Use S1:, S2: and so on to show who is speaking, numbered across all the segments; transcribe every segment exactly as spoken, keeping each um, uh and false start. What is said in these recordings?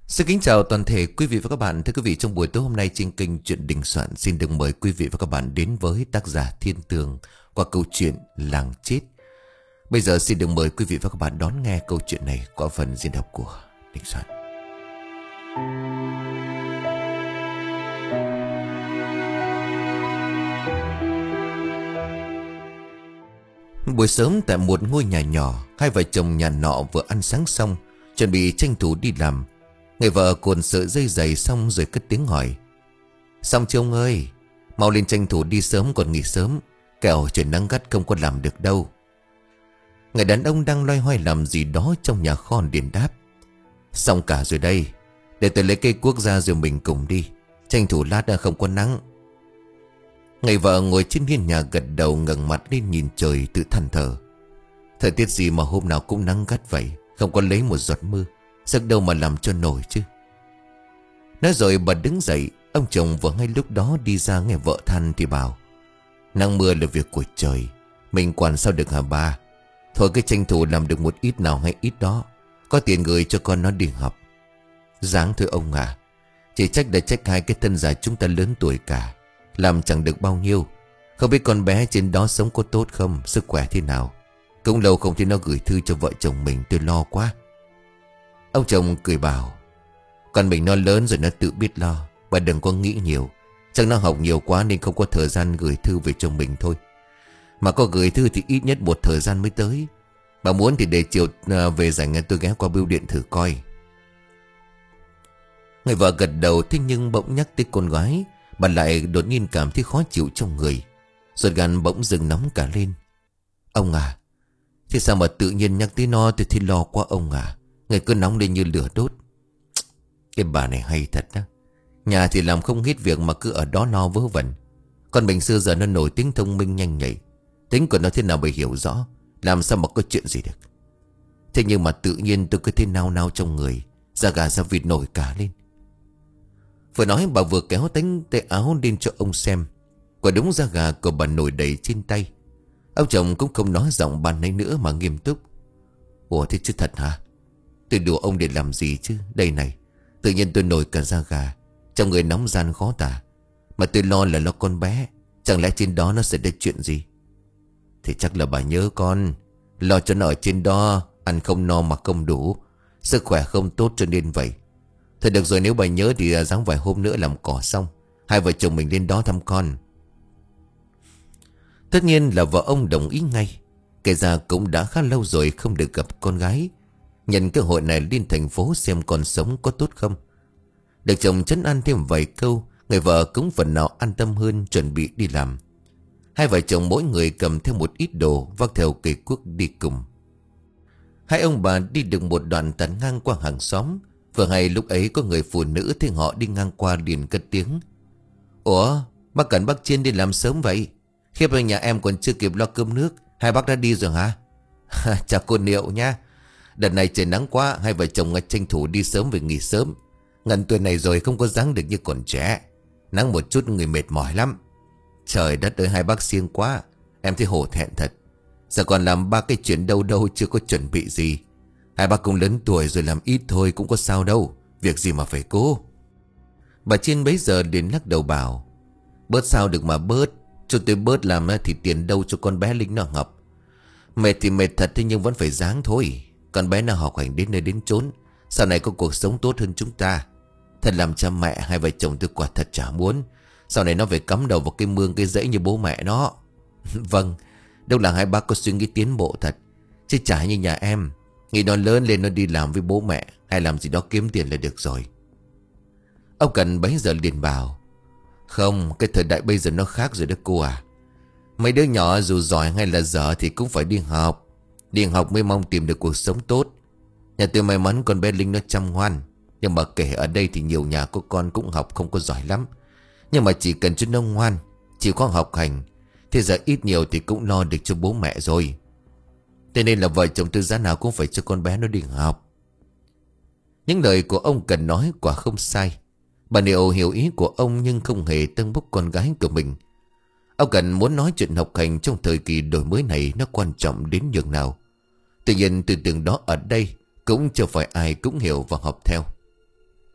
S1: Xin kính chào toàn thể quý vị và các bạn. Thưa quý vị, trong buổi tối hôm nay trên kênh Chuyện Đình Soạn xin được mời quý vị và các bạn đến với tác giả Thiên Tường qua câu chuyện Làng Chết. Bây giờ xin được mời quý vị và các bạn đón nghe câu chuyện này qua phần diễn đọc của Đình Soạn. Buổi sớm tại một ngôi nhà nhỏ, hai vợ chồng nhà nọ vừa ăn sáng xong, chuẩn bị tranh thủ đi làm. Người vợ cuộn sợi dây giày xong rồi cất tiếng hỏi: "Xong chưa ông ơi? Mau lên tranh thủ đi sớm còn nghỉ sớm, kẻo trời nắng gắt không có làm được đâu." Người đàn ông đang loay hoay làm gì đó trong nhà kho liền đáp: "Xong cả rồi đây, để tôi lấy cây cuốc ra rồi mình cùng đi, tranh thủ lát đã không có nắng." Người vợ ngồi trên hiên nhà gật đầu, ngẩng mặt lên nhìn trời tự than thở: "Thời tiết gì mà hôm nào cũng nắng gắt vậy, không có lấy một giọt mưa, sức đâu mà làm cho nổi chứ." Nói rồi bà đứng dậy. Ông chồng vừa ngay lúc đó đi ra nghe vợ than thì bảo: "Nắng mưa là việc của trời, mình quản sao được hả bà? Thôi cái tranh thủ làm được một ít nào hay ít đó, có tiền gửi cho con nó đi học." "Dáng thôi ông à, chỉ trách đã trách hai cái thân già chúng ta lớn tuổi cả, làm chẳng được bao nhiêu. Không biết con bé trên đó sống có tốt không, sức khỏe thế nào. Cũng lâu không thấy nó gửi thư cho vợ chồng mình, tôi lo quá." Ông chồng cười bảo: "Con mình nó lớn rồi, nó tự biết lo, bà đừng có nghĩ nhiều. Chắc nó học nhiều quá nên không có thời gian gửi thư về cho mình thôi. Mà có gửi thư thì ít nhất một thời gian mới tới. Bà muốn thì để chiều à, về rảnh tôi ghé qua bưu điện thử coi." Người vợ gật đầu. Thế nhưng bỗng nhắc tới con gái, bà lại đột nhiên cảm thấy khó chịu trong người. Ruột gan bỗng dừng nóng cả lên. "Ông à, thế sao mà tự nhiên nhắc tới nó tôi thấy lo quá ông à. Người cứ nóng lên như lửa đốt." Cái bà này hay thật đó. Nhà thì làm không hết việc mà cứ ở đó no vớ vẩn. Con mình xưa giờ nó nổi tiếng thông minh nhanh nhạy, tính của nó thế nào bà hiểu rõ, làm sao mà có chuyện gì được. Thế nhưng mà tự nhiên tôi cứ thấy nao nao trong người, da gà da vịt nổi cả lên. Vừa nói bà vừa kéo tánh tay áo lên cho ông xem. Quả đúng da gà của bà nổi đầy trên tay. Ông chồng cũng không nói giọng bàn nãy nữa mà nghiêm túc: "Ủa thế chứ thật hả? Tôi đùa ông để làm gì chứ. Đây này, tự nhiên tôi nổi cả da gà, trong người nóng gian khó tả. Mà tôi lo là lo con bé, chẳng lẽ trên đó nó sẽ ra chuyện gì?" "Thì chắc là bà nhớ con, lo cho nó ở trên đó, ăn không no mặc không đủ, sức khỏe không tốt cho nên vậy. Thôi được rồi, nếu bà nhớ thì ráng vài hôm nữa làm cỏ xong, hai vợ chồng mình lên đó thăm con." Tất nhiên là vợ ông đồng ý ngay. Kể ra cũng đã khá lâu rồi không được gặp con gái. Nhân cơ hội này lên thành phố xem con sống có tốt không. Được chồng trấn an thêm vài câu, người vợ cũng phần nào an tâm hơn, chuẩn bị đi làm. Hai vợ chồng mỗi người cầm theo một ít đồ, vác theo cây cuốc đi cùng. Hai ông bà đi được một đoạn tạt ngang qua hàng xóm. Vừa hay lúc ấy có người phụ nữ thấy họ đi ngang qua liền cất tiếng: "Ủa, bác Cẩn bác Chiên đi làm sớm vậy? Khiếp ơi, nhà em còn chưa kịp lo cơm nước, hai bác đã đi rồi hả?" "Chào cô Niệu nha. Đợt này trời nắng quá, hai vợ chồng tranh thủ đi sớm về nghỉ sớm. Ngần tuổi này rồi không có dáng được như còn trẻ. Nắng một chút người mệt mỏi lắm. Trời đất ơi, hai bác siêng quá, em thấy hổ thẹn thật. Giờ còn làm ba cái chuyện đâu đâu chưa có chuẩn bị gì. Hai bác cũng lớn tuổi rồi, làm ít thôi cũng có sao đâu, việc gì mà phải cố." Bà Chiên bấy giờ đến lắc đầu bảo: "Bớt sao được mà bớt. Cho tôi bớt làm thì tiền đâu cho con bé Linh nó học. Mệt thì mệt thật, thế nhưng vẫn phải ráng thôi. Con bé nó học hành đến nơi đến chốn, sau này có cuộc sống tốt hơn chúng ta. Thật làm cha mẹ hai vợ chồng tôi quả thật chả muốn sau này nó phải cắm đầu vào cái mương cái rẫy như bố mẹ nó." "Vâng, đâu là hai bác có suy nghĩ tiến bộ thật. Chứ chả như nhà em, nghĩ nó lớn lên nó đi làm với bố mẹ hay làm gì đó kiếm tiền là được rồi." Ông Cần bấy giờ liền bảo: "Không, cái thời đại bây giờ nó khác rồi đó cô à. Mấy đứa nhỏ dù giỏi hay là dở thì cũng phải đi học. Đi học mới mong tìm được cuộc sống tốt. Nhà tôi may mắn con bé Linh nó chăm ngoan. Nhưng mà kể ở đây thì nhiều nhà của con cũng học không có giỏi lắm. Nhưng mà chỉ cần cho nó ngoan, chịu khó học hành, thì giờ ít nhiều thì cũng lo được cho bố mẹ rồi. Thế nên là vợ chồng tôi giá nào cũng phải cho con bé nó đi học." Những lời của ông Cần nói quả không sai. Bà Niệu hiểu ý của ông nhưng không hề tâng bốc con gái của mình. Ông Cần muốn nói chuyện học hành trong thời kỳ đổi mới này nó quan trọng đến nhường nào. Tuy nhiên tư tưởng đó ở đây cũng chưa phải ai cũng hiểu và học theo.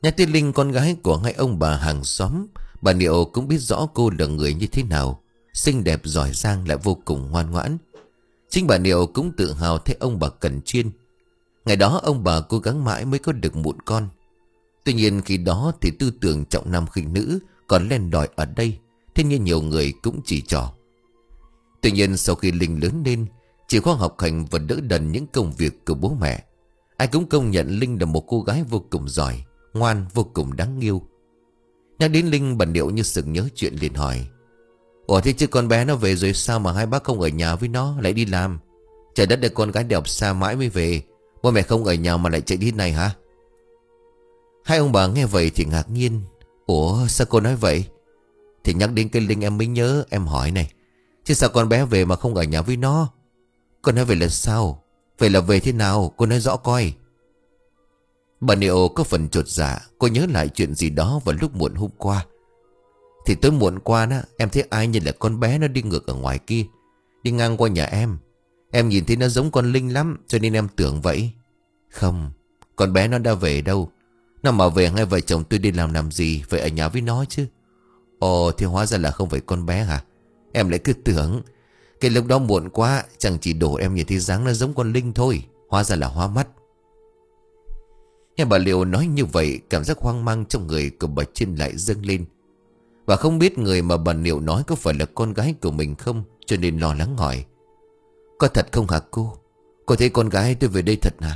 S1: Nhắc tới Linh, con gái của hai ông bà hàng xóm, bà Niệu cũng biết rõ cô là người như thế nào. Xinh đẹp, giỏi giang, lại vô cùng ngoan ngoãn. Chính bà Niệu cũng tự hào thấy ông bà Cẩn Chiên. Ngày đó ông bà cố gắng mãi mới có được mụn con. Tuy nhiên khi đó thì tư tưởng trọng nam khinh nữ còn len lỏi ở đây. Thế nhưng nhiều người cũng chỉ trò. Tuy nhiên sau khi Linh lớn lên, chịu khó học hành và đỡ đần những công việc của bố mẹ, ai cũng công nhận Linh là một cô gái vô cùng giỏi, ngoan, vô cùng đáng yêu. Nhắc đến Linh, bà Niệu như sực nhớ chuyện liền hỏi: Ủa thế chứ con bé nó về rồi sao mà hai bác không ở nhà với nó lại đi làm? Trời đất, để con gái đi học xa mãi mới về, bố mẹ không ở nhà mà lại chạy đi này hả? Hai ông bà nghe vậy thì ngạc nhiên. Ủa sao cô nói vậy? Thì nhắc đến cái Linh em mới nhớ, em hỏi này, chứ sao con bé về mà không ở nhà với nó? Con nói vậy là sao? Vậy là về thế nào? Cô nói rõ coi. Bà Niệu có phần chột dạ. Cô nhớ lại chuyện gì đó vào lúc muộn hôm qua. Thì tối muộn qua đó, em thấy ai như là con bé nó đi ngược ở ngoài kia, đi ngang qua nhà em. Em nhìn thấy nó giống con Linh lắm, cho nên em tưởng vậy. Không, con bé nó đã về đâu. Nó mà về hai vợ chồng tôi đi làm làm gì, phải ở nhà với nó chứ. Ồ thì hóa ra là không phải con bé hả? Em lại cứ tưởng cái lúc đó muộn quá, chẳng chỉ đổ em nhìn thấy dáng nó giống con Linh thôi. Hóa ra là hoa mắt. Nghe bà Liễu nói như vậy, cảm giác hoang mang trong người của bà Trinh lại dâng lên. Và không biết người mà bà Liễu nói có phải là con gái của mình không, cho nên lo lắng hỏi: Có thật không hả cô? Cô thấy con gái tôi về đây thật hả?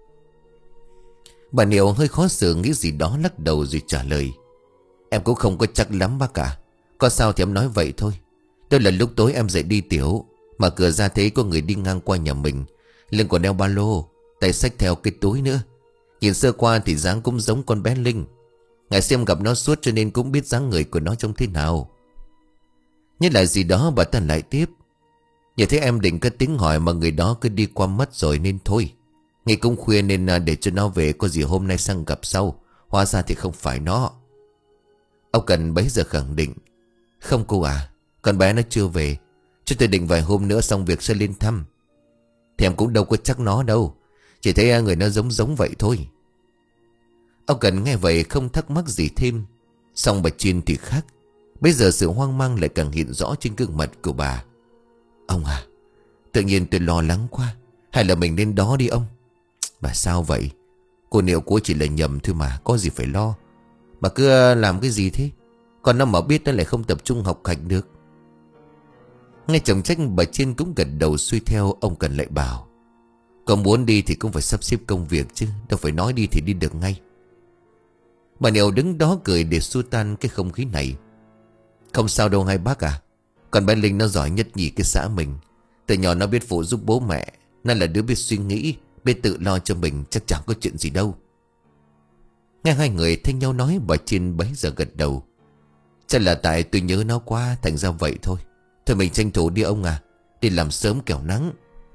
S1: Bà Liễu hơi khó xử nghĩ gì đó, lắc đầu rồi trả lời: Em cũng không có chắc lắm bác cả. Có sao thì em nói vậy thôi. Đó là lúc tối em dậy đi tiểu, mà cửa ra thấy có người đi ngang qua nhà mình, lưng còn đeo ba lô, tay xách theo cái túi nữa. Nhìn sơ qua thì dáng cũng giống con bé Linh. Ngày xem gặp nó suốt cho nên cũng biết dáng người của nó trông thế nào. Nhất là gì đó bà ta lại tiếp: Như thế em định cất tiếng hỏi mà người đó cứ đi qua mất rồi nên thôi. Ngày cũng khuya nên để cho nó về, có gì hôm nay sang gặp sau. Hóa ra thì không phải nó. Ông Cần bấy giờ khẳng định: Không cô à, con bé nó chưa về. Chứ tôi định vài hôm nữa xong việc sẽ lên thăm. Thì em cũng đâu có chắc nó đâu, chỉ thấy người nó giống giống vậy thôi. Ông Cần nghe vậy không thắc mắc gì thêm. Xong bà Chiên thì khác. Bây giờ sự hoang mang lại càng hiện rõ trên gương mặt của bà. Ông à, tự nhiên tôi lo lắng quá. Hay là mình lên đó đi ông? Bà sao vậy? Cô Niệu cô chỉ là nhầm thôi mà, có gì phải lo. Bà cứ làm cái gì thế? Còn nó mà biết nó lại không tập trung học hành được. Nghe chồng trách, bà Chiên cũng gật đầu xuôi theo. Ông Cần lại bảo: Còn muốn đi thì cũng phải sắp xếp công việc chứ, đâu phải nói đi thì đi được ngay. Bà Niệu đứng đó cười để xua tan cái không khí này. Không sao đâu hai bác à. Còn bé Linh nó giỏi nhất nhì cái xã mình. Từ nhỏ nó biết phụ giúp bố mẹ. Nó là đứa biết suy nghĩ, biết tự lo cho mình, chắc chẳng có chuyện gì đâu. Nghe hai người thay nhau nói, bà Chiên bấy giờ gật đầu. Chắc là tại tôi nhớ nó quá, thành ra vậy thôi. Thôi mình tranh thủ đi ông à, đi làm sớm kẻo nắng.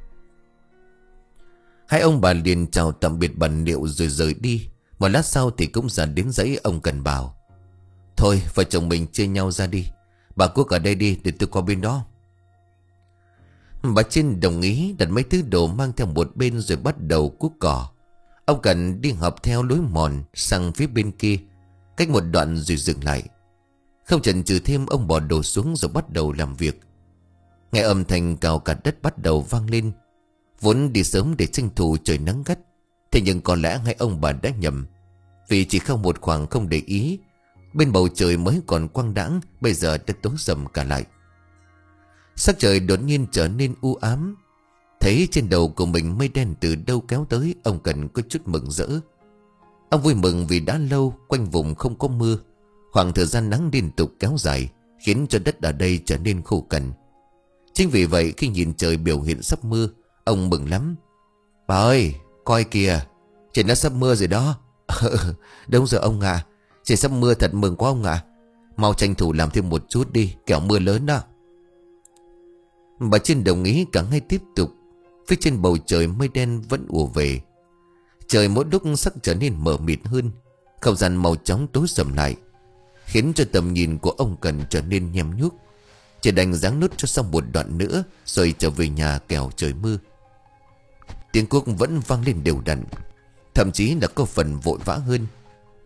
S1: Hai ông bà liền chào tạm biệt bà Niệu rồi rời đi. Một lát sau thì cũng dần đến dãy ông Cần bảo: Thôi vợ chồng mình chia nhau ra đi. Bà Quốc ở đây đi, để tôi qua bên đó. Bà Chiên đồng ý, đặt mấy thứ đồ mang theo một bên rồi bắt đầu cuốc cỏ. Ông Cần đi học theo lối mòn sang phía bên kia, cách một đoạn rồi dừng lại. Không chần chừ thêm, ông bỏ đồ xuống rồi bắt đầu làm việc. Nghe âm thanh cào cả đất bắt đầu vang lên. Vốn đi sớm để tranh thủ trời nắng gắt, thế nhưng có lẽ hai ông bà đã nhầm. Vì chỉ không một khoảng không để ý, bên bầu trời mới còn quang đãng, bây giờ đã tối sầm cả lại. Sắc trời đột nhiên trở nên u ám. Thấy trên đầu của mình mây đen từ đâu kéo tới, ông Cần có chút mừng rỡ. Ông vui mừng vì đã lâu quanh vùng không có mưa. Khoảng thời gian nắng liên tục kéo dài khiến cho đất ở đây trở nên khô cằn. Chính vì vậy khi nhìn trời biểu hiện sắp mưa, ông mừng lắm. Bà ơi, coi kìa, trời nó sắp mưa rồi đó. Đúng rồi ông ạ, à, trời sắp mưa thật mừng quá ông ạ. À. Mau tranh thủ làm thêm một chút đi, kẻo mưa lớn đó. Bà Trinh đồng ý, cả hai tiếp tục. Phía trên bầu trời mây đen vẫn ùa về. Trời mỗi lúc sắc trở nên mờ mịt hơn. Không gian màu chóng tối sầm lại, khiến cho tầm nhìn của ông Cần trở nên nhem nhuốc. Chỉ đành giáng nút cho xong một đoạn nữa rồi trở về nhà kẻo trời mưa. Tiếng cuốc vẫn vang lên đều đặn, thậm chí là có phần vội vã hơn.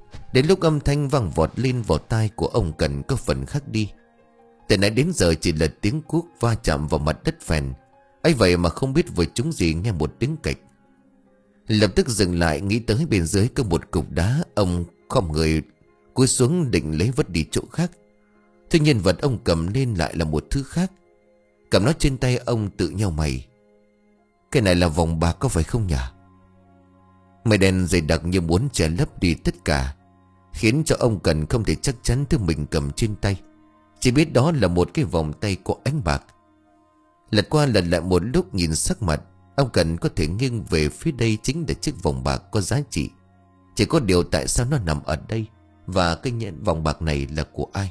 S1: Đến lúc âm thanh vang vọt lên vào tai của ông Cần có phần khác đi. Từ nãy đến giờ chỉ là tiếng cuốc va chạm vào mặt đất phèn, ấy vậy mà không biết vừa trúng gì nghe một tiếng kịch. Lập tức dừng lại, nghĩ tới bên dưới có một cục đá. Ông khom người cúi xuống định lấy vứt đi chỗ khác. Tuy nhiên vật ông cầm lên lại là một thứ khác. Cầm nó trên tay ông tự nhao mày. Cái này là vòng bạc có phải không nhỉ? Mây đen dày đặc như muốn che lấp đi tất cả, khiến cho ông Cần không thể chắc chắn thứ mình cầm trên tay. Chỉ biết đó là một cái vòng tay có ánh bạc. Lật qua lật lại một lúc nhìn sắc mặt, ông Cần có thể nghiêng về phía đây chính là chiếc vòng bạc có giá trị. Chỉ có điều tại sao nó nằm ở đây, và cái nhẫn vòng bạc này là của ai?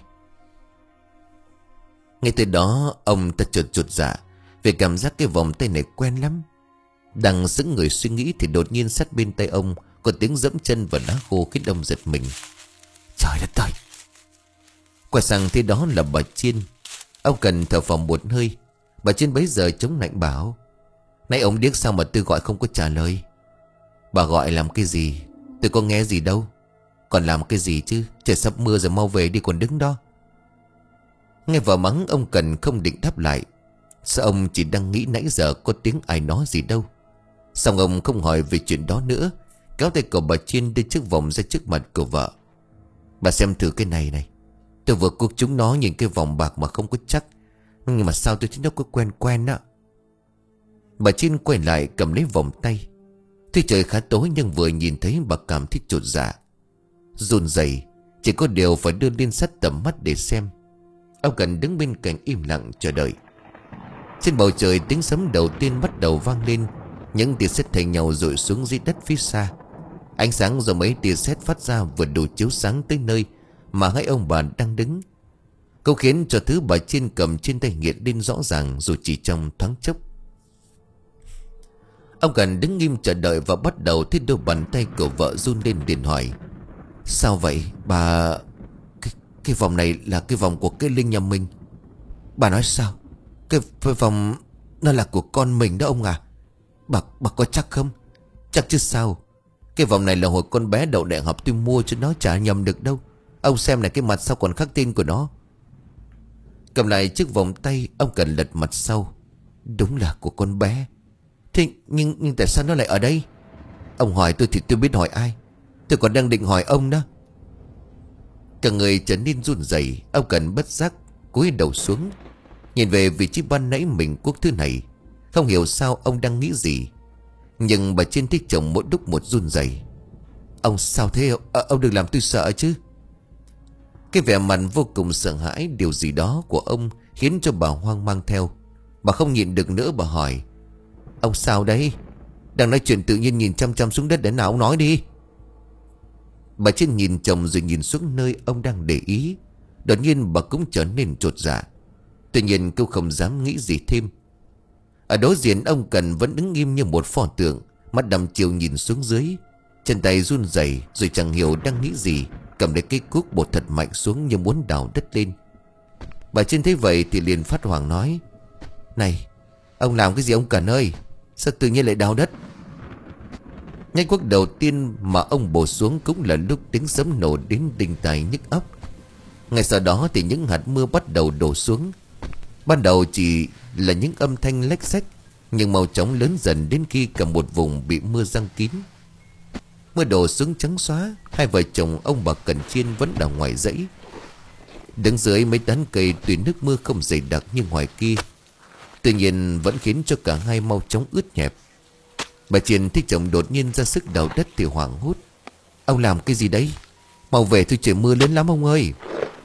S1: Ngay từ đó ông ta chợt chột dạ, vì cảm giác cái vòng tay này quen lắm. Đang sững người suy nghĩ thì đột nhiên sát bên tay ông có tiếng dẫm chân và đá khô khiến ông giật mình. Trời đất ơi! Quay sang thế đó là bà Chiên. Ông Cần thở phào một hơi. Bà Chiên bấy giờ chống nạnh bảo: Nãy ông điếc sao mà tôi gọi không có trả lời? Bà gọi làm cái gì? Tôi có nghe gì đâu. Còn làm cái gì chứ? Trời sắp mưa rồi, mau về đi còn đứng đó. Nghe vợ mắng, ông Cần không định đáp lại. Sao ông chỉ đang nghĩ nãy giờ có tiếng ai nói gì đâu. Xong ông không hỏi về chuyện đó nữa, kéo tay của bà Chiên đưa chiếc vòng ra trước mặt của vợ. Bà xem thử cái này này. Tôi vừa cuốc chúng nó nhìn cái vòng bạc mà không có chắc, nhưng mà sao tôi thấy nó có quen quen á. Bà Chiên quay lại cầm lấy vòng tay. Tuy trời khá tối nhưng vừa nhìn thấy bà cảm thấy chột dạ, run rẩy. Chỉ có điều phải đưa lên sát tầm mắt để xem. Ông Cần đứng bên cạnh im lặng chờ đợi. Trên bầu trời tiếng sấm đầu tiên bắt đầu vang lên. Những tia sét thay nhau rội xuống dưới đất phía xa. Ánh sáng do mấy tia sét phát ra vừa đủ chiếu sáng tới nơi mà hai ông bà đang đứng. Câu khiến cho thứ bà Chiên cầm trên tay hiện lên rõ ràng dù chỉ trong thoáng chốc. Ông Cần đứng nghiêm chờ đợi và bắt đầu thấy đôi bàn tay của vợ run lên liền hỏi: Sao vậy bà? Cái, cái vòng này là cái vòng của cái Linh nhà mình. Bà nói sao? Cái, cái vòng nó là của con mình đó ông à? Bà, bà có chắc không? Chắc chứ sao. Cái vòng này là hồi con bé đậu đại học tôi mua cho nó, chả nhầm được đâu. Ông xem này, cái mặt sao còn khắc tên của nó. Cầm lại chiếc vòng tay, ông Cần lật mặt sau. Đúng là của con bé. Thế nhưng, nhưng tại sao nó lại ở đây? Ông hỏi tôi thì tôi biết hỏi ai. Tôi còn đang định hỏi ông đó. Cả người trở nên run rẩy. Ông Cần bất giác cúi đầu xuống, nhìn về vị trí ban nãy mình cuốc thứ này. Không hiểu sao ông đang nghĩ gì, nhưng bà Chiên thấy chồng mỗi lúc một run rẩy. Ông sao thế? À, ông đừng làm tôi sợ chứ. Cái vẻ mặt vô cùng sợ hãi điều gì đó của ông khiến cho bà hoang mang theo. Bà không nhịn được nữa, bà hỏi: Ông sao đấy? Đang nói chuyện tự nhiên nhìn chăm chăm xuống đất, để nào ông nói đi. Bà Chiên nhìn chồng rồi nhìn xuống nơi ông đang để ý. Đột nhiên bà cũng trở nên chột dạ. Tuy nhiên cô không dám nghĩ gì thêm. Ở đối diện ông Cần vẫn đứng im như một pho tượng, mắt đăm chiều nhìn xuống dưới. Chân tay run rẩy rồi chẳng hiểu đang nghĩ gì, cầm lấy cái cuốc bột thật mạnh xuống như muốn đào đất lên. Bà Chiên thấy vậy thì liền phát hoảng nói: Này, ông làm cái gì ông Cần ơi? Sao tự nhiên lại đào đất? Nhánh cuốc đầu tiên mà ông bổ xuống cũng là lúc tiếng sấm nổ đến đinh tai nhức óc. Ngay sau đó thì những hạt mưa bắt đầu đổ xuống. Ban đầu chỉ là những âm thanh lách xách, nhưng mau chóng lớn dần đến khi cả một vùng bị mưa giăng kín. Mưa đổ xuống trắng xóa. Hai vợ chồng ông bà Cần Chiên vẫn ở ngoài dãy, đứng dưới mấy tán cây. Tuy nước mưa không dày đặc như ngoài kia, tuy nhiên vẫn khiến cho cả hai mau chóng ướt nhẹp. Bà Chiên thấy chồng đột nhiên ra sức đào đất thì hoảng hốt: Ông làm cái gì đấy? Mau về thôi, trời mưa lớn lắm ông ơi.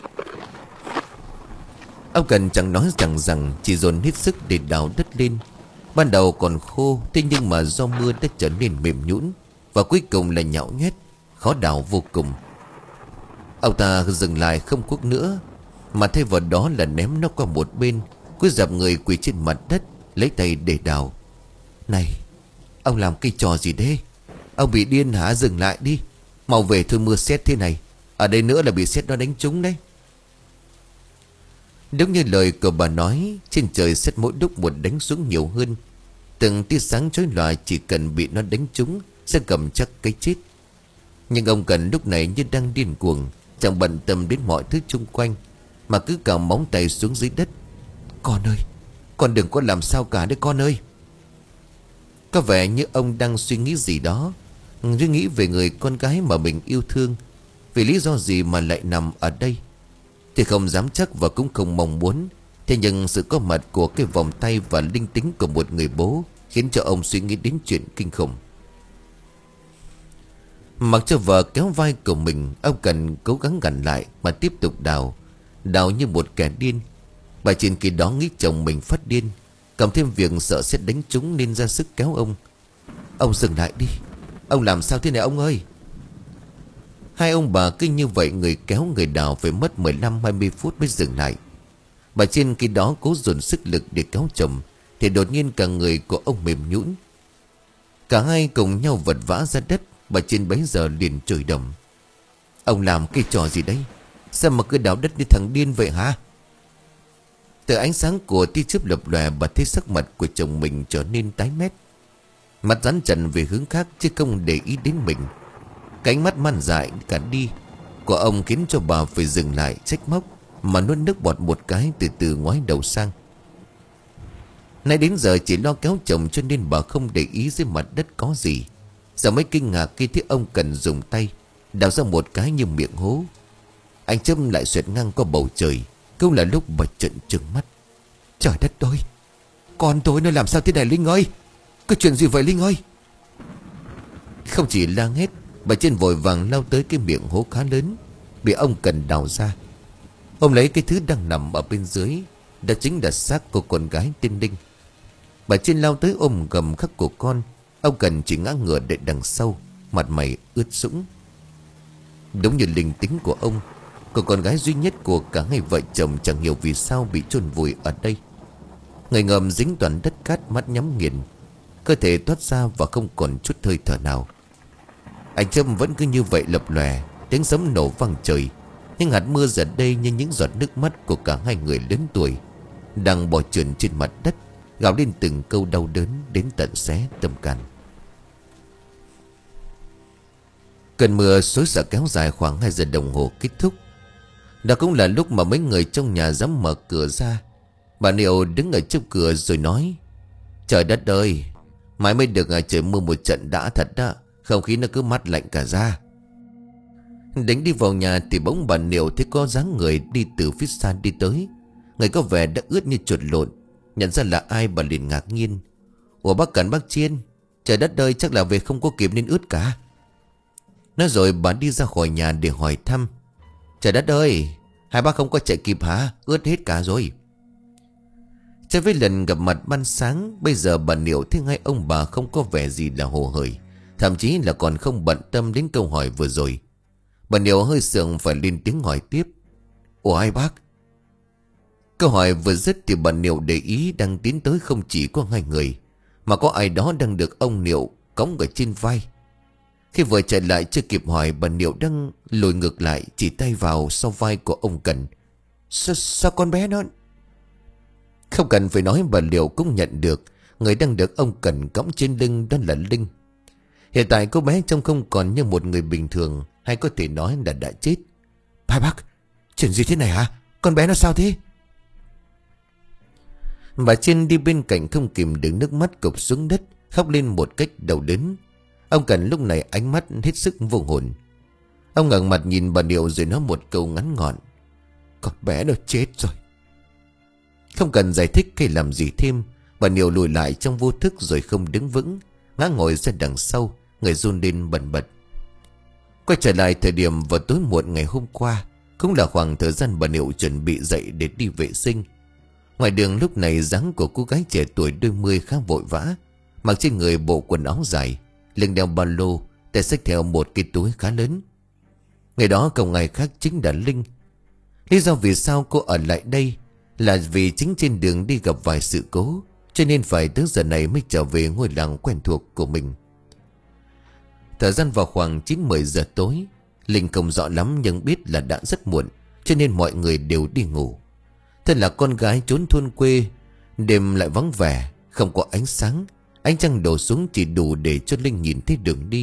S1: Ông Cần chẳng nói chẳng rằng, chỉ dồn hết sức để đào đất lên. Ban đầu còn khô, thế nhưng mà do mưa đã trở nên mềm nhũn, và cuối cùng là nhão nhét, khó đào vô cùng. Ông ta dừng lại không cuốc nữa, mà thay vào đó là ném nó qua một bên, cứ dập người quỳ trên mặt đất, lấy tay để đào. Này, ông làm cái trò gì đấy? Ông bị điên hả? Dừng lại đi. Mau về thôi, mưa sét thế này, ở đây nữa là bị sét nó đánh trúng đấy. Đúng như lời của bà nói, trên trời sét mỗi lúc một đánh xuống nhiều hơn. Từng tia sáng chói lòa chỉ cần bị nó đánh trúng sẽ cầm chắc cái chết. Nhưng ông Cần lúc này như đang điên cuồng, chẳng bận tâm đến mọi thứ xung quanh, mà cứ cào móng tay xuống dưới đất. Con ơi, con đừng có làm sao cả đấy con ơi. Có vẻ như ông đang suy nghĩ gì đó, suy nghĩ về người con gái mà mình yêu thương. Vì lý do gì mà lại nằm ở đây thì không dám chắc và cũng không mong muốn. Thế nhưng sự có mặt của cái vòng tay và linh tính của một người bố khiến cho ông suy nghĩ đến chuyện kinh khủng. Mặc cho vợ kéo vai của mình, ông Cần cố gắng gằn lại mà tiếp tục đào. Đào như một kẻ điên. Bà trên kia đó nghĩ chồng mình phát điên, cộng thêm việc sợ sẽ đánh trúng nên ra sức kéo ông. Ông dừng lại đi. Ông làm sao thế này ông ơi? Hai ông bà cứ như vậy, người kéo người đào phải mất mười lăm hai mươi phút mới dừng lại. Bà trên kia đó cố dồn sức lực để kéo chồng, thì đột nhiên cả người của ông mềm nhũn. Cả hai cùng nhau vật vã ra đất. Bà trên bấy giờ liền chửi đồng: Ông làm cái trò gì đấy? Sao mà cứ đào đất như thằng điên vậy hả? Từ ánh sáng của tia chớp lập lòe, bà thấy sắc mặt của chồng mình trở nên tái mét. Mặt rắn trần về hướng khác chứ không để ý đến mình. Cánh mắt man dại cả đi của ông khiến cho bà phải dừng lại trách móc, mà nuốt nước bọt một cái, từ từ ngoái đầu sang. Nay đến giờ chỉ lo kéo chồng cho nên bà không để ý dưới mặt đất có gì. Giờ mới kinh ngạc khi thấy ông Cần dùng tay đào ra một cái như miệng hố. Ánh chớp lại xoẹt ngang qua bầu trời. Cũng là lúc bà trợn trừng mắt. Trời đất ơi, con tôi nó làm sao thế này Linh ơi? Có chuyện gì vậy Linh ơi? Không chỉ la hét, bà trên vội vàng lao tới cái miệng hố khá lớn bị ông Cần đào ra. Ông lấy cái thứ đang nằm ở bên dưới, đó chính là xác của con gái tên Linh. Bà trên lao tới ôm gầm khắc của con. Ông Cần chỉ ngã ngửa đợi đằng sau, mặt mày ướt sũng. Đúng như linh tính của ông, cô con gái duy nhất của cả hai vợ chồng chẳng hiểu vì sao bị chôn vùi ở đây. Người ngầm dính toàn đất cát, mắt nhắm nghiền, cơ thể thoát ra và không còn chút hơi thở nào. Ánh chớp vẫn cứ như vậy lập lòe, tiếng sấm nổ vang trời. Nhưng hạt mưa giờ đây như những giọt nước mắt của cả hai người lớn tuổi đang bò trườn trên mặt đất, gào lên từng câu đau đớn đến tận xé tâm can. Cơn mưa xối xả kéo dài khoảng hai giờ đồng hồ kết thúc. Đó cũng là lúc mà mấy người trong nhà dám mở cửa ra. Bà Niệu đứng ở trước cửa rồi nói: Trời đất ơi, mai mới được trời mưa một trận đã thật đó. Không khí nó cứ mát lạnh cả ra. Đánh đi vào nhà thì bỗng bà Niệu thấy có dáng người đi từ phía xa đi tới. Người có vẻ đã ướt như chuột lộn. Nhận ra là ai bà liền ngạc nhiên: Ủa bác Cẩn bác Chiên, trời đất ơi, chắc là về không có kịp nên ướt cả. Nói rồi bà đi ra khỏi nhà để hỏi thăm: Trời đất ơi, hai bác không có chạy kịp hả? Ướt hết cả rồi. Trái với lần gặp mặt ban sáng, bây giờ bà Niệu thấy ngay ông bà không có vẻ gì là hồ hởi, thậm chí là còn không bận tâm đến câu hỏi vừa rồi. Bà Niệu hơi sượng phải lên tiếng hỏi tiếp: Ủa ai bác? Câu hỏi vừa dứt thì bà Niệu để ý đang tiến tới không chỉ có hai người, mà có ai đó đang được ông Niệu cõng ở trên vai. Khi vừa chạy lại chưa kịp hỏi, bà Niệu đang lùi ngược lại, chỉ tay vào sau vai của ông Cần. Sao, sao con bé nó... Không cần phải nói, bà Niệu cũng nhận được người đang được ông Cần cõng trên lưng đó là Linh. Hiện tại cô bé trông không còn như một người bình thường, hay có thể nói là đã chết. Bà bác, chuyện gì thế này hả? Con bé nó sao thế? Bà trên đi bên cạnh không kìm được nước mắt cụp xuống đất, khóc lên một cách đau đớn. Ông Cần lúc này ánh mắt hết sức vô hồn. Ông ngẩng mặt nhìn bà Niệu rồi nói một câu ngắn gọn: Con bé nó chết rồi. Không cần giải thích hay làm gì thêm, bà Niệu lùi lại trong vô thức rồi không đứng vững, ngã ngồi ra đằng sau, người run lên bần bật. Quay trở lại thời điểm vào tối muộn ngày hôm qua, cũng là khoảng thời gian bà Niệu chuẩn bị dậy để đi vệ sinh. Ngoài đường lúc này dáng của cô gái trẻ tuổi đôi mươi khá vội vã, mặc trên người bộ quần áo dài, lưng đeo ba lô, tay xách theo một cái túi khá lớn. Ngày đó không ai khác chính là Linh. Lý do vì sao cô ở lại đây là vì chính trên đường đi gặp vài sự cố, cho nên phải tới giờ này mới trở về ngôi làng quen thuộc của mình. Thời gian vào khoảng chín mười giờ tối. Linh không rõ lắm nhưng biết là đã rất muộn, cho nên mọi người đều đi ngủ. Thật là con gái trốn thôn quê, đêm lại vắng vẻ, không có ánh sáng. Ánh trăng đổ xuống chỉ đủ để cho Linh nhìn thấy đường đi,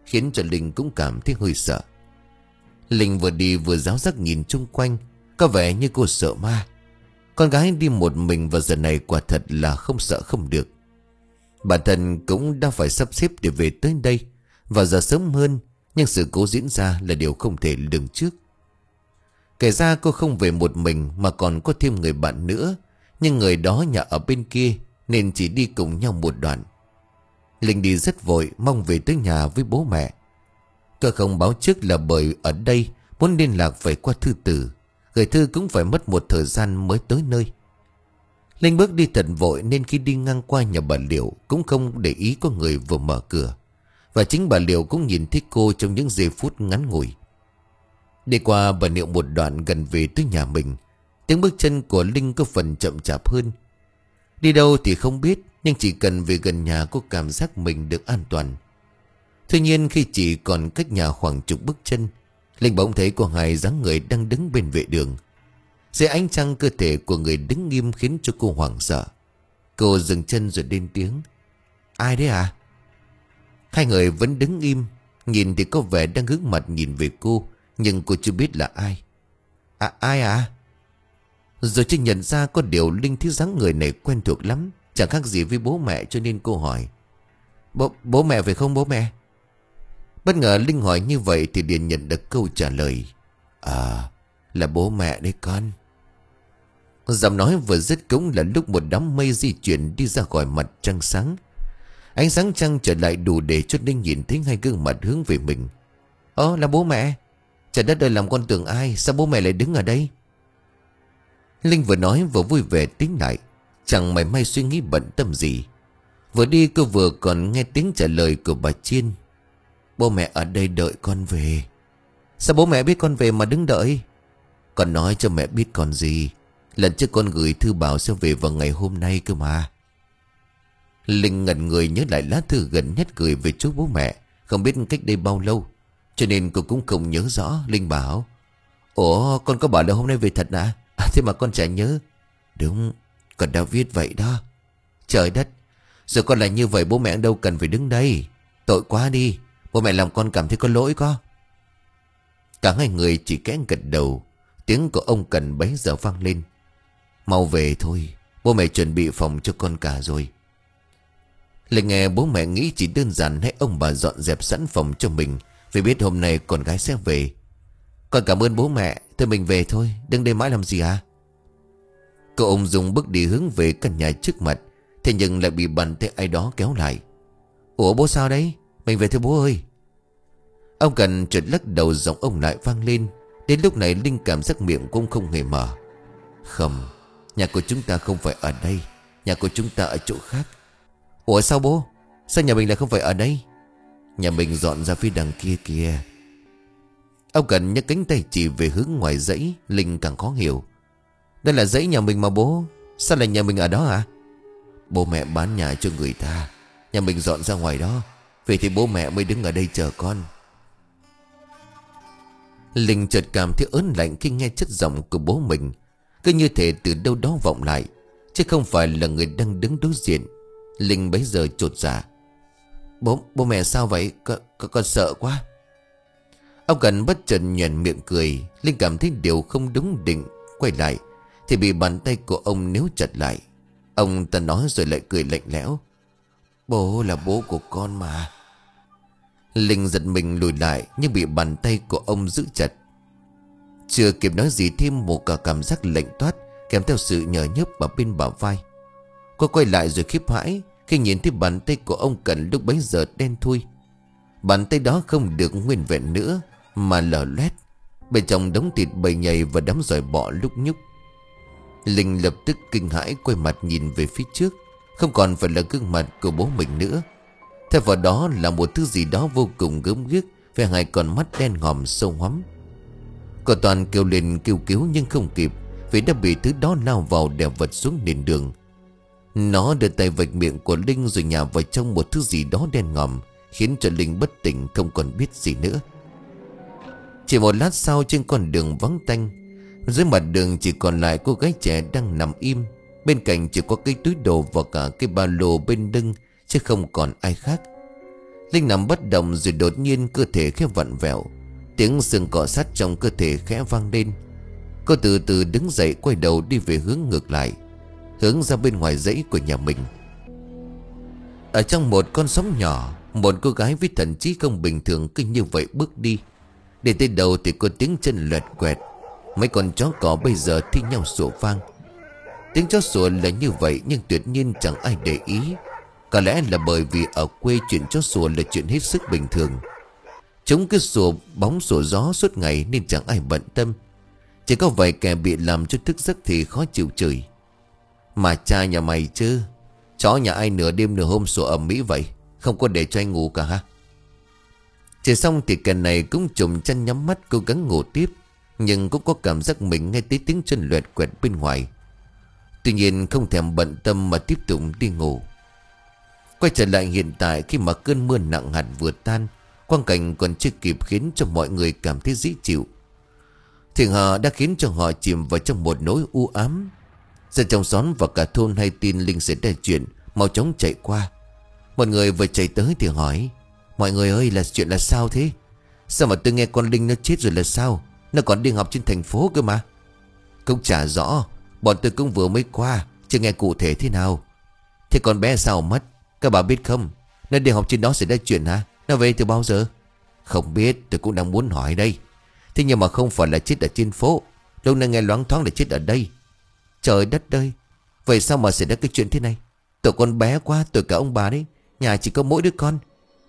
S1: khiến cho Linh cũng cảm thấy hơi sợ. Linh vừa đi vừa ráo rắc nhìn chung quanh, có vẻ như cô sợ ma. Con gái đi một mình vào giờ này quả thật là không sợ không được. Bản thân cũng đã phải sắp xếp để về tới đây vào giờ sớm hơn, nhưng sự cố diễn ra là điều không thể lường trước. Kể ra cô không về một mình mà còn có thêm người bạn nữa, nhưng người đó nhà ở bên kia nên chỉ đi cùng nhau một đoạn. Linh đi rất vội, mong về tới nhà với bố mẹ. Cơ không báo trước là bởi ở đây muốn liên lạc phải qua thư tử, gửi thư cũng phải mất một thời gian mới tới nơi. Linh bước đi thật vội nên khi đi ngang qua nhà bà Liệu cũng không để ý có người vừa mở cửa. Và chính bà Liệu cũng nhìn thấy cô trong những giây phút ngắn ngủi. Đi qua bà Liệu một đoạn gần về tới nhà mình, tiếng bước chân của Linh có phần chậm chạp hơn. Đi đâu thì không biết, nhưng chỉ cần về gần nhà cô cảm giác mình được an toàn. Tuy nhiên khi chỉ còn cách nhà khoảng chục bước chân, Linh bỗng thấy có hai dáng người đang đứng bên vệ đường. Dưới ánh trăng cơ thể của người đứng nghiêm khiến cho cô hoảng sợ. Cô dừng chân rồi lên tiếng: "Ai đấy à?" Hai người vẫn đứng im, nhìn thì có vẻ đang hướng mặt nhìn về cô, nhưng cô chưa biết là ai. "À ai à?" Rồi chưa nhận ra có điều Linh thấy dáng người này quen thuộc lắm, chẳng khác gì với bố mẹ, cho nên cô hỏi: Bố, bố mẹ phải không bố mẹ?" Bất ngờ Linh hỏi như vậy thì liền nhận được câu trả lời: "À, là bố mẹ đấy con." Giọng nói vừa dứt cũng là lúc một đám mây di chuyển đi ra khỏi mặt trăng sáng. Ánh sáng trăng trở lại đủ để cho Linh nhìn thấy hai gương mặt hướng về mình. "Ơ, là bố mẹ. Trời đất ơi, làm con tưởng ai, sao bố mẹ lại đứng ở đây?" Linh vừa nói vừa vui vẻ tính lại, chẳng mảy may suy nghĩ bận tâm gì. Vừa đi cô vừa còn nghe tiếng trả lời của bà Chiên: "Bố mẹ ở đây đợi con về." "Sao bố mẹ biết con về mà đứng đợi?" "Con nói cho mẹ biết còn gì. Lần trước con gửi thư bảo sẽ về vào ngày hôm nay cơ mà." Linh ngẩn người nhớ lại lá thư gần nhất gửi về chỗ bố mẹ, không biết cách đây bao lâu, cho nên cô cũng không nhớ rõ. Linh bảo: "Ủa, con có bảo là hôm nay về thật à? À thế mà con chả nhớ." "Đúng, con đã viết vậy đó." "Trời đất, rồi con lại như vậy bố mẹ đâu cần phải đứng đây. Tội quá đi, bố mẹ làm con cảm thấy có lỗi có." Cả hai người chỉ kẽ gật đầu. Tiếng của ông Cần bấy giờ vang lên: "Mau về thôi, bố mẹ chuẩn bị phòng cho con cả rồi." Lại nghe bố mẹ nghĩ chỉ đơn giản hay ông bà dọn dẹp sẵn phòng cho mình, vì biết hôm nay con gái sẽ về. "Con cảm ơn bố mẹ, thôi mình về thôi, đứng đây mãi làm gì à?" Cậu ông dùng bước đi hướng về căn nhà trước mặt, thế nhưng lại bị bàn tay ai đó kéo lại. "Ủa bố sao đấy? Mình về thôi bố ơi." Ông Cần chợt lắc đầu, giọng ông lại vang lên. Đến lúc này Linh cảm giác miệng cũng không hề mở. "Không, nhà của chúng ta không phải ở đây, nhà của chúng ta ở chỗ khác." "Ủa sao bố? Sao nhà mình lại không phải ở đây?" "Nhà mình dọn ra phía đằng kia kìa." Ông Cần nhấc cánh tay chỉ về hướng ngoài dãy. Linh càng khó hiểu: "Đây là dãy nhà mình mà bố, sao lại nhà mình ở đó à?" "Bố mẹ bán nhà cho người ta, nhà mình dọn ra ngoài đó, vậy thì bố mẹ mới đứng ở đây chờ con." Linh chợt cảm thấy ớn lạnh khi nghe chất giọng của bố mình, cứ như thể từ đâu đó vọng lại, chứ không phải là người đang đứng đối diện. Linh bấy giờ chột dạ: Bố, bố mẹ sao vậy? Con, con, con sợ quá." Ông Cần bất chợt nhoẻn miệng cười. Linh cảm thấy điều không đúng, định quay lại thì bị bàn tay của ông níu chặt lại. Ông ta nói rồi lại cười lạnh lẽo: "Bố là bố của con mà." Linh giật mình lùi lại nhưng bị bàn tay của ông giữ chặt. Chưa kịp nói gì thêm, một cả cảm giác lạnh toát kèm theo sự nhờ nhớp ở bên bả vai. Cô quay lại rồi khiếp hãi khi nhìn thấy bàn tay của ông Cần lúc bấy giờ đen thui. Bàn tay đó không được nguyên vẹn nữa mà lở loét, bên trong đống thịt bầy nhầy và đám giòi bọ lúc nhúc. Linh lập tức kinh hãi quay mặt nhìn về phía trước. Không còn phải là gương mặt của bố mình nữa, thay vào đó là một thứ gì đó vô cùng gớm ghiếc với hai con mắt đen ngòm sâu hoắm. Cô Toàn kêu lên kêu cứu nhưng không kịp, vì đã bị thứ đó lao vào đè vật xuống nền đường. Nó đưa tay vạch miệng của Linh rồi nhả vào trong một thứ gì đó đen ngòm, khiến cho Linh bất tỉnh không còn biết gì nữa. Chỉ một lát sau, trên con đường vắng tanh, dưới mặt đường chỉ còn lại cô gái trẻ đang nằm im. Bên cạnh chỉ có cái túi đồ và cả cái ba lô bên lưng, chứ không còn ai khác. Linh nằm bất động rồi đột nhiên cơ thể khẽ vặn vẹo. Tiếng xương cọ sát trong cơ thể khẽ vang lên. Cô từ từ đứng dậy, quay đầu đi về hướng ngược lại, hướng ra bên ngoài dãy của nhà mình. Ở trong một con xóm nhỏ, một cô gái với thần trí không bình thường cứ như vậy bước đi. Để tới đầu thì có tiếng chân lẹt quẹt. Mấy con chó cỏ bây giờ thi nhau sủa vang. Tiếng chó sủa là như vậy nhưng tuyệt nhiên chẳng ai để ý. Có lẽ là bởi vì ở quê chuyện chó sủa là chuyện hết sức bình thường. Chúng cứ sủa bóng sủa gió suốt ngày nên chẳng ai bận tâm. Chỉ có vài kẻ bị làm cho thức giấc thì khó chịu chửi. Mà cha nhà mày chứ, chó nhà ai nửa đêm nửa hôm sủa ầm ĩ vậy, không có để cho anh ngủ cả ha. Chỉ xong thì kẻ này cũng chùm chân nhắm mắt cố gắng ngủ tiếp, nhưng cũng có cảm giác mình nghe thấy tiếng chân loẹt quẹt bên ngoài. Tuy nhiên không thèm bận tâm mà tiếp tục đi ngủ. Quay trở lại hiện tại, khi mà cơn mưa nặng hạt vừa tan, quang cảnh còn chưa kịp khiến cho mọi người cảm thấy dễ chịu, thì họ đã khiến cho họ chìm vào trong một nỗi u ám. Dân trong xóm và cả thôn hay tin Linh xảy ra chuyện, mau chóng chạy qua. Một người vừa chạy tới thì hỏi: mọi người ơi, là chuyện là sao thế? Sao mà tôi nghe con Linh nó chết rồi là sao? Nó còn đi học trên thành phố cơ mà. Cũng chả rõ, bọn tôi cũng vừa mới qua, chưa nghe cụ thể thế nào. Thế con bé sao mất? Các bà biết không? Nó đi học trên đó xảy ra chuyện hả? Nó về từ bao giờ? Không biết, tôi cũng đang muốn hỏi đây. Thế nhưng mà không phải là chết ở trên phố. Lúc này nghe loáng thoáng là chết ở đây. Trời đất ơi, vậy sao mà xảy ra cái chuyện thế này? Tụi con bé quá, tụi cả ông bà đấy, nhà chỉ có mỗi đứa con.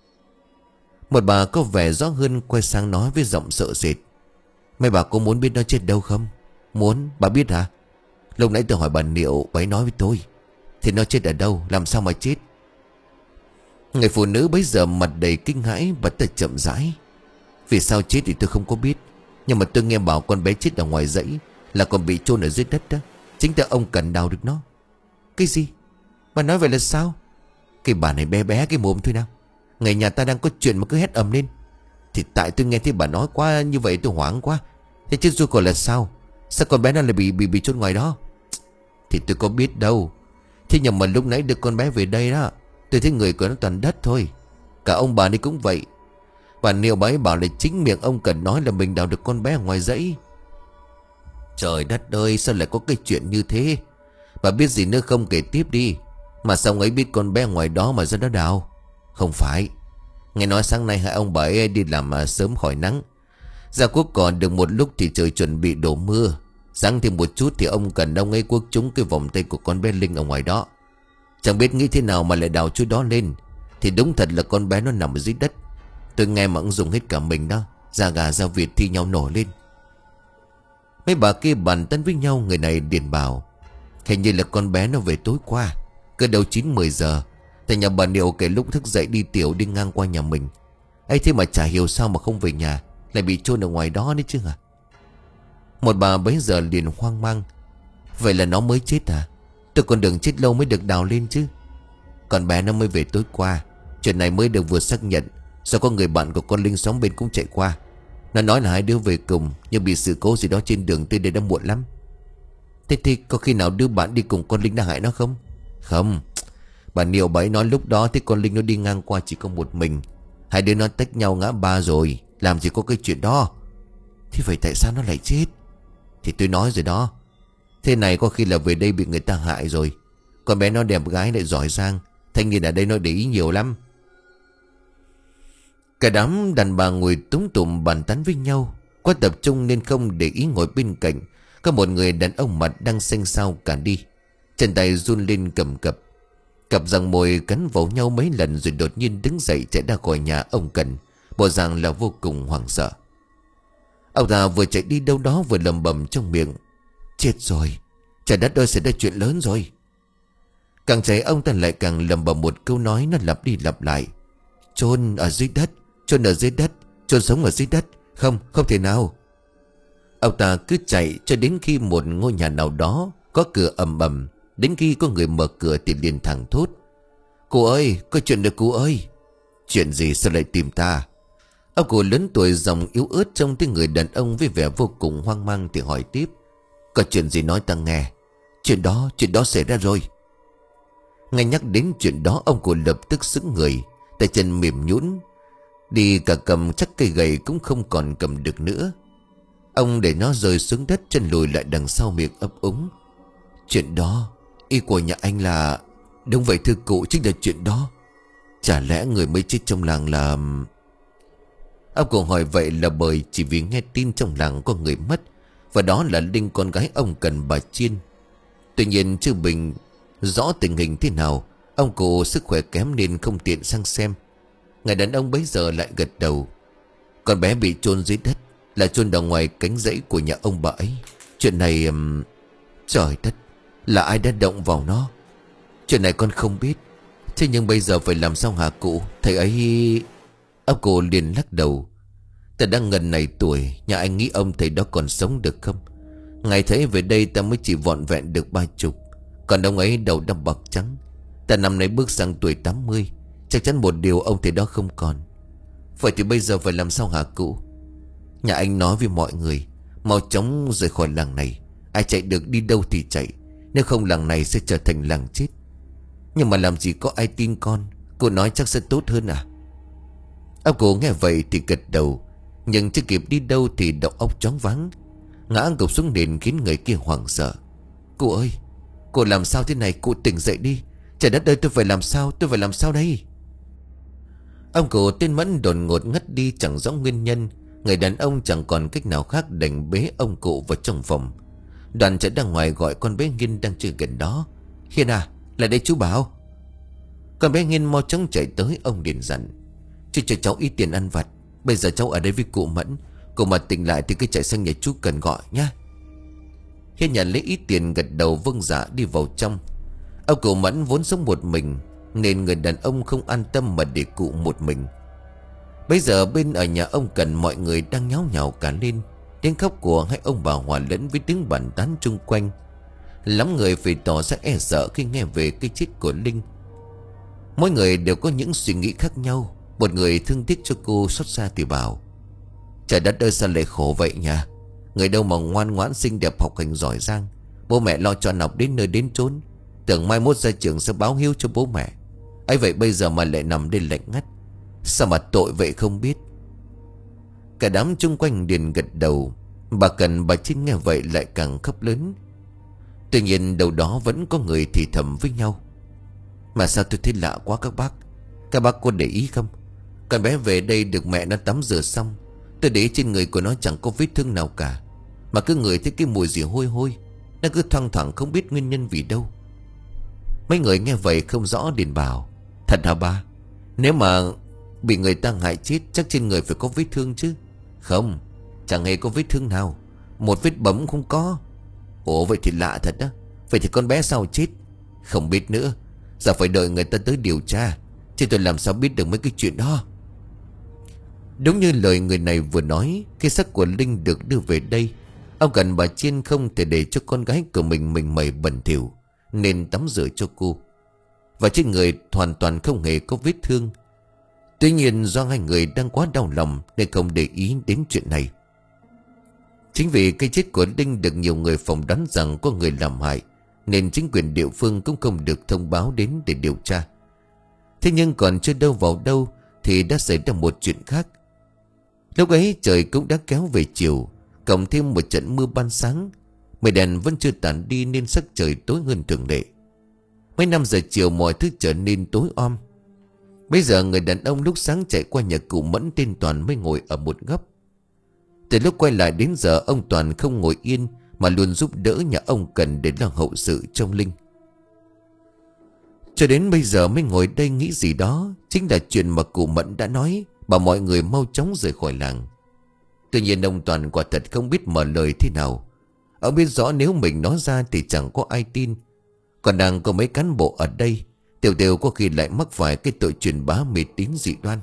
S1: Một bà có vẻ rõ hơn quay sang nói với giọng sợ sệt: mấy bà có muốn biết nó chết đâu không? Muốn, bà biết hả? Lúc nãy tôi hỏi bà Niệu, bà ấy nói với tôi. Thì nó chết ở đâu, làm sao mà chết? Người phụ nữ bấy giờ mặt đầy kinh hãi và ta chậm rãi: vì sao chết thì tôi không có biết, nhưng mà tôi nghe bảo con bé chết ở ngoài dãy, là còn bị chôn ở dưới đất đó. Chính ta ông cần đào được nó. Cái gì? Bà nói vậy là sao? Cái bà này bé bé cái mồm thôi nào. Người nhà ta đang có chuyện mà cứ hét ầm lên. Thì tại tôi nghe thấy bà nói quá như vậy tôi hoảng quá. Thế chứ rồi còn là sao? Sao con bé nó lại bị bị bị chôn ngoài đó? Thì tôi có biết đâu. Thế nhưng mà lúc nãy được con bé về đây đó, tôi thấy người của nó toàn đất thôi. Cả ông bà đi cũng vậy. Bà Niêu bà ấy bảo là chính miệng ông cần nói là mình đào được con bé ở ngoài dãy. Trời đất ơi, sao lại có cái chuyện như thế? Bà biết gì nữa không, kể tiếp đi. Mà sao ông ấy biết con bé ngoài đó mà ra đó đào? Không phải, nghe nói sáng nay hai ông bà ấy đi làm mà sớm khỏi nắng, ra cuốc còn được một lúc thì trời chuẩn bị đổ mưa. Sáng thêm một chút thì ông cần ông ấy cuốc trúng cái vòng tay của con bé Linh ở ngoài đó. Chẳng biết nghĩ thế nào mà lại đào chỗ đó lên. Thì đúng thật là con bé nó nằm ở dưới đất. Tôi nghe mà cũng dùng hết cả mình đó. Da gà da vịt thi nhau nổi lên. Mấy bà kia bàn tán với nhau. Người này điền bảo hình như là con bé nó về tối qua, cỡ đầu chín mười giờ. Tại nhà bà Niệu kể lúc thức dậy đi tiểu đi ngang qua nhà mình ấy, thế mà chả hiểu sao mà không về nhà, lại bị chôn ở ngoài đó đấy chứ hả? Một bà bấy giờ liền hoang mang: vậy là nó mới chết à? Tôi còn đường chết lâu mới được đào lên chứ. Còn bé nó mới về tối qua. Chuyện này mới được vừa xác nhận do có người bạn của con Linh xóm bên cũng chạy qua. Nó nói là hai đứa về cùng, nhưng bị sự cố gì đó trên đường tới đây đã muộn lắm. Thế thì có khi nào đứa bạn đi cùng con Linh đã hại nó không? Không. Bà Niệu bà ấy nói lúc đó thấy con Linh nó đi ngang qua chỉ có một mình. Hai đứa nó tách nhau ngã ba rồi, làm gì có cái chuyện đó. Thế vậy tại sao nó lại chết? Thì tôi nói rồi đó. Thế này có khi là về đây bị người ta hại rồi. Con bé nó đẹp gái lại giỏi giang, thanh niên ở đây nó để ý nhiều lắm. Cả đám đàn bà ngồi túm tụm bàn tán với nhau. Quá tập trung nên không để ý ngồi bên cạnh có một người đàn ông mặt đang xanh xao cả đi. Chân tay run lên cầm cập. Cặp răng môi cắn vào nhau mấy lần rồi đột nhiên đứng dậy chạy ra khỏi nhà ông Cần, bộ dạng là vô cùng hoảng sợ. Ông ta vừa chạy đi đâu đó vừa lầm bầm trong miệng: chết rồi, trời đất ơi, xảy ra chuyện lớn rồi. Càng chạy ông ta lại càng lầm bầm một câu nói nó lặp đi lặp lại: chôn ở dưới đất, chôn ở dưới đất, chôn sống ở dưới đất. Không, không thể nào. Ông ta cứ chạy cho đến khi một ngôi nhà nào đó có cửa ầm ầm. Đến khi có người mở cửa thì liền thẳng thốt: cô ơi, có chuyện được cô ơi. Chuyện gì, sao lại tìm ta? Ông cụ lớn tuổi giọng yếu ớt trông thấy người đàn ông với vẻ vô cùng hoang mang thì hỏi tiếp: có chuyện gì nói ta nghe. Chuyện đó, chuyện đó xảy ra rồi. Ngay nhắc đến chuyện đó ông cụ lập tức sững người. Tay chân mềm nhũn, đi cả cầm chắc cây gậy cũng không còn cầm được nữa. Ông để nó rơi xuống đất, chân lùi lại đằng sau miệng ấp úng. Chuyện đó, ý của nhà anh là... Đúng vậy thưa cụ, chính là chuyện đó. Chả lẽ người mới chết trong làng là... Ông cụ hỏi vậy là bởi chỉ vì nghe tin trong làng có người mất, và đó là Linh, con gái ông Cần bà Chiên. Tuy nhiên chưa bình rõ tình hình thế nào, ông cụ sức khỏe kém nên không tiện sang xem. Người đàn ông bấy giờ lại gật đầu. Con bé bị chôn dưới đất, là chôn đằng ngoài cánh rẫy của nhà ông bà ấy. Chuyện này... Um... Trời đất, là ai đã động vào nó? Chuyện này con không biết. Thế nhưng bây giờ phải làm sao hả cụ? Thầy ấy... Ông cụ liền lắc đầu. Ta đang gần này tuổi, nhà anh nghĩ ông thầy đó còn sống được không? Ngày thấy về đây ta mới chỉ vọn vẹn được ba chục, còn ông ấy đầu đâm bạc trắng. Ta năm nay bước sang tuổi tám mươi, chắc chắn một điều ông thầy đó không còn. Vậy thì bây giờ phải làm sao hả cụ? Nhà anh nói với mọi người mau chóng rời khỏi làng này. Ai chạy được đi đâu thì chạy, nếu không làng này sẽ trở thành làng chết. Nhưng mà làm gì có ai tin con. Cô nói chắc sẽ tốt hơn à? Ông cụ nghe vậy thì gật đầu, nhưng chưa kịp đi đâu thì đầu óc choáng váng, ngã gục xuống nền khiến người kia hoảng sợ. Cô ơi, cô làm sao thế này? Cô tỉnh dậy đi. Trời đất ơi, tôi phải làm sao? Tôi phải làm sao đây? Ông cụ tên Mẫn đột ngột ngất đi chẳng rõ nguyên nhân. Người đàn ông chẳng còn cách nào khác đành bế ông cụ vào trong phòng. Đoàn chạy ra ngoài gọi con bé Nghiên đang chơi gần đó. Hiên à, lại đây chú bảo. Con bé Nghiên mau chóng chạy tới. Ông liền dặn: Chú cho cháu ít tiền ăn vặt. Bây giờ cháu ở đây với cụ Mẫn, cụ mà tỉnh lại thì cứ chạy sang nhà chú Cần gọi nhá. Hiên nhận lấy ít tiền gật đầu vâng dạ đi vào trong. Ông cụ Mẫn vốn sống một mình nên người đàn ông không an tâm mà để cụ một mình. Bây giờ bên ở nhà ông Cần mọi người đang nháo nhào cả lên. Tiếng khóc của hai ông bà hòa lẫn với tiếng bàn tán chung quanh. Lắm người phải tỏ ra e sợ khi nghe về cái chết của Linh. Mỗi người đều có những suy nghĩ khác nhau. Một người thương tiếc cho cô xót xa thì bảo: Trời đất ơi, sao lại khổ vậy nhỉ? Người đâu mà ngoan ngoãn xinh đẹp học hành giỏi giang, bố mẹ lo cho học đến nơi đến chốn, tưởng mai mốt ra trường sẽ báo hiếu cho bố mẹ. Ấy vậy bây giờ mà lại nằm đây lạnh ngắt. Sao mà tội vậy không biết. Cả đám chung quanh liền gật đầu. Bà Cần bà Trinh nghe vậy lại càng khóc lớn. Tuy nhiên đâu đó vẫn có người thì thầm với nhau: Mà sao tôi thấy lạ quá các bác. Các bác có để ý không? Con bé về đây được mẹ nó tắm rửa xong, tôi để ý trên người của nó chẳng có vết thương nào cả, mà cứ ngửi thấy cái mùi gì hôi hôi. Nó cứ thoang thoảng không biết nguyên nhân vì đâu. Mấy người nghe vậy không rõ liền bảo: Thật hả ba? Nếu mà bị người ta hại chết chắc trên người phải có vết thương chứ. Không, chẳng hề có vết thương nào, một vết bấm không có. Ồ, vậy thì lạ thật đó. Vậy thì con bé sao chết? Không biết nữa. Giờ phải đợi người ta tới điều tra, chứ tôi làm sao biết được mấy cái chuyện đó. Đúng như lời người này vừa nói, khi xác của Linh được đưa về đây, ông Cần bà Chiên không thể để cho con gái của mình mình mẩy bẩn thỉu, nên tắm rửa cho cô. Và trên người hoàn toàn không hề có vết thương. Tuy nhiên do hai người đang quá đau lòng nên không để ý đến chuyện này. Chính vì cái chết của Linh được nhiều người phỏng đoán rằng có người làm hại, nên chính quyền địa phương cũng không được thông báo đến để điều tra. Thế nhưng còn chưa đâu vào đâu thì đã xảy ra một chuyện khác. Lúc ấy trời cũng đã kéo về chiều, cộng thêm một trận mưa ban sáng. Mây đèn vẫn chưa tàn đi nên sắc trời tối hơn thường lệ. Mấy năm giờ chiều mọi thứ trở nên tối om. Bây giờ người đàn ông lúc sáng chạy qua nhà cụ Mẫn tên Toàn mới ngồi ở một góc. Từ lúc quay lại đến giờ ông Toàn không ngồi yên mà luôn giúp đỡ nhà ông Cần để lo hậu sự trong Linh. Cho đến bây giờ mới ngồi đây nghĩ gì đó. Chính là chuyện mà cụ Mẫn đã nói, bảo mọi người mau chóng rời khỏi làng. Tuy nhiên ông Toàn quả thật không biết mở lời thế nào. Ông biết rõ nếu mình nói ra thì chẳng có ai tin. Còn đang có mấy cán bộ ở đây, Tiểu Tiểu có khi lại mắc phải cái tội truyền bá mê tín dị đoan.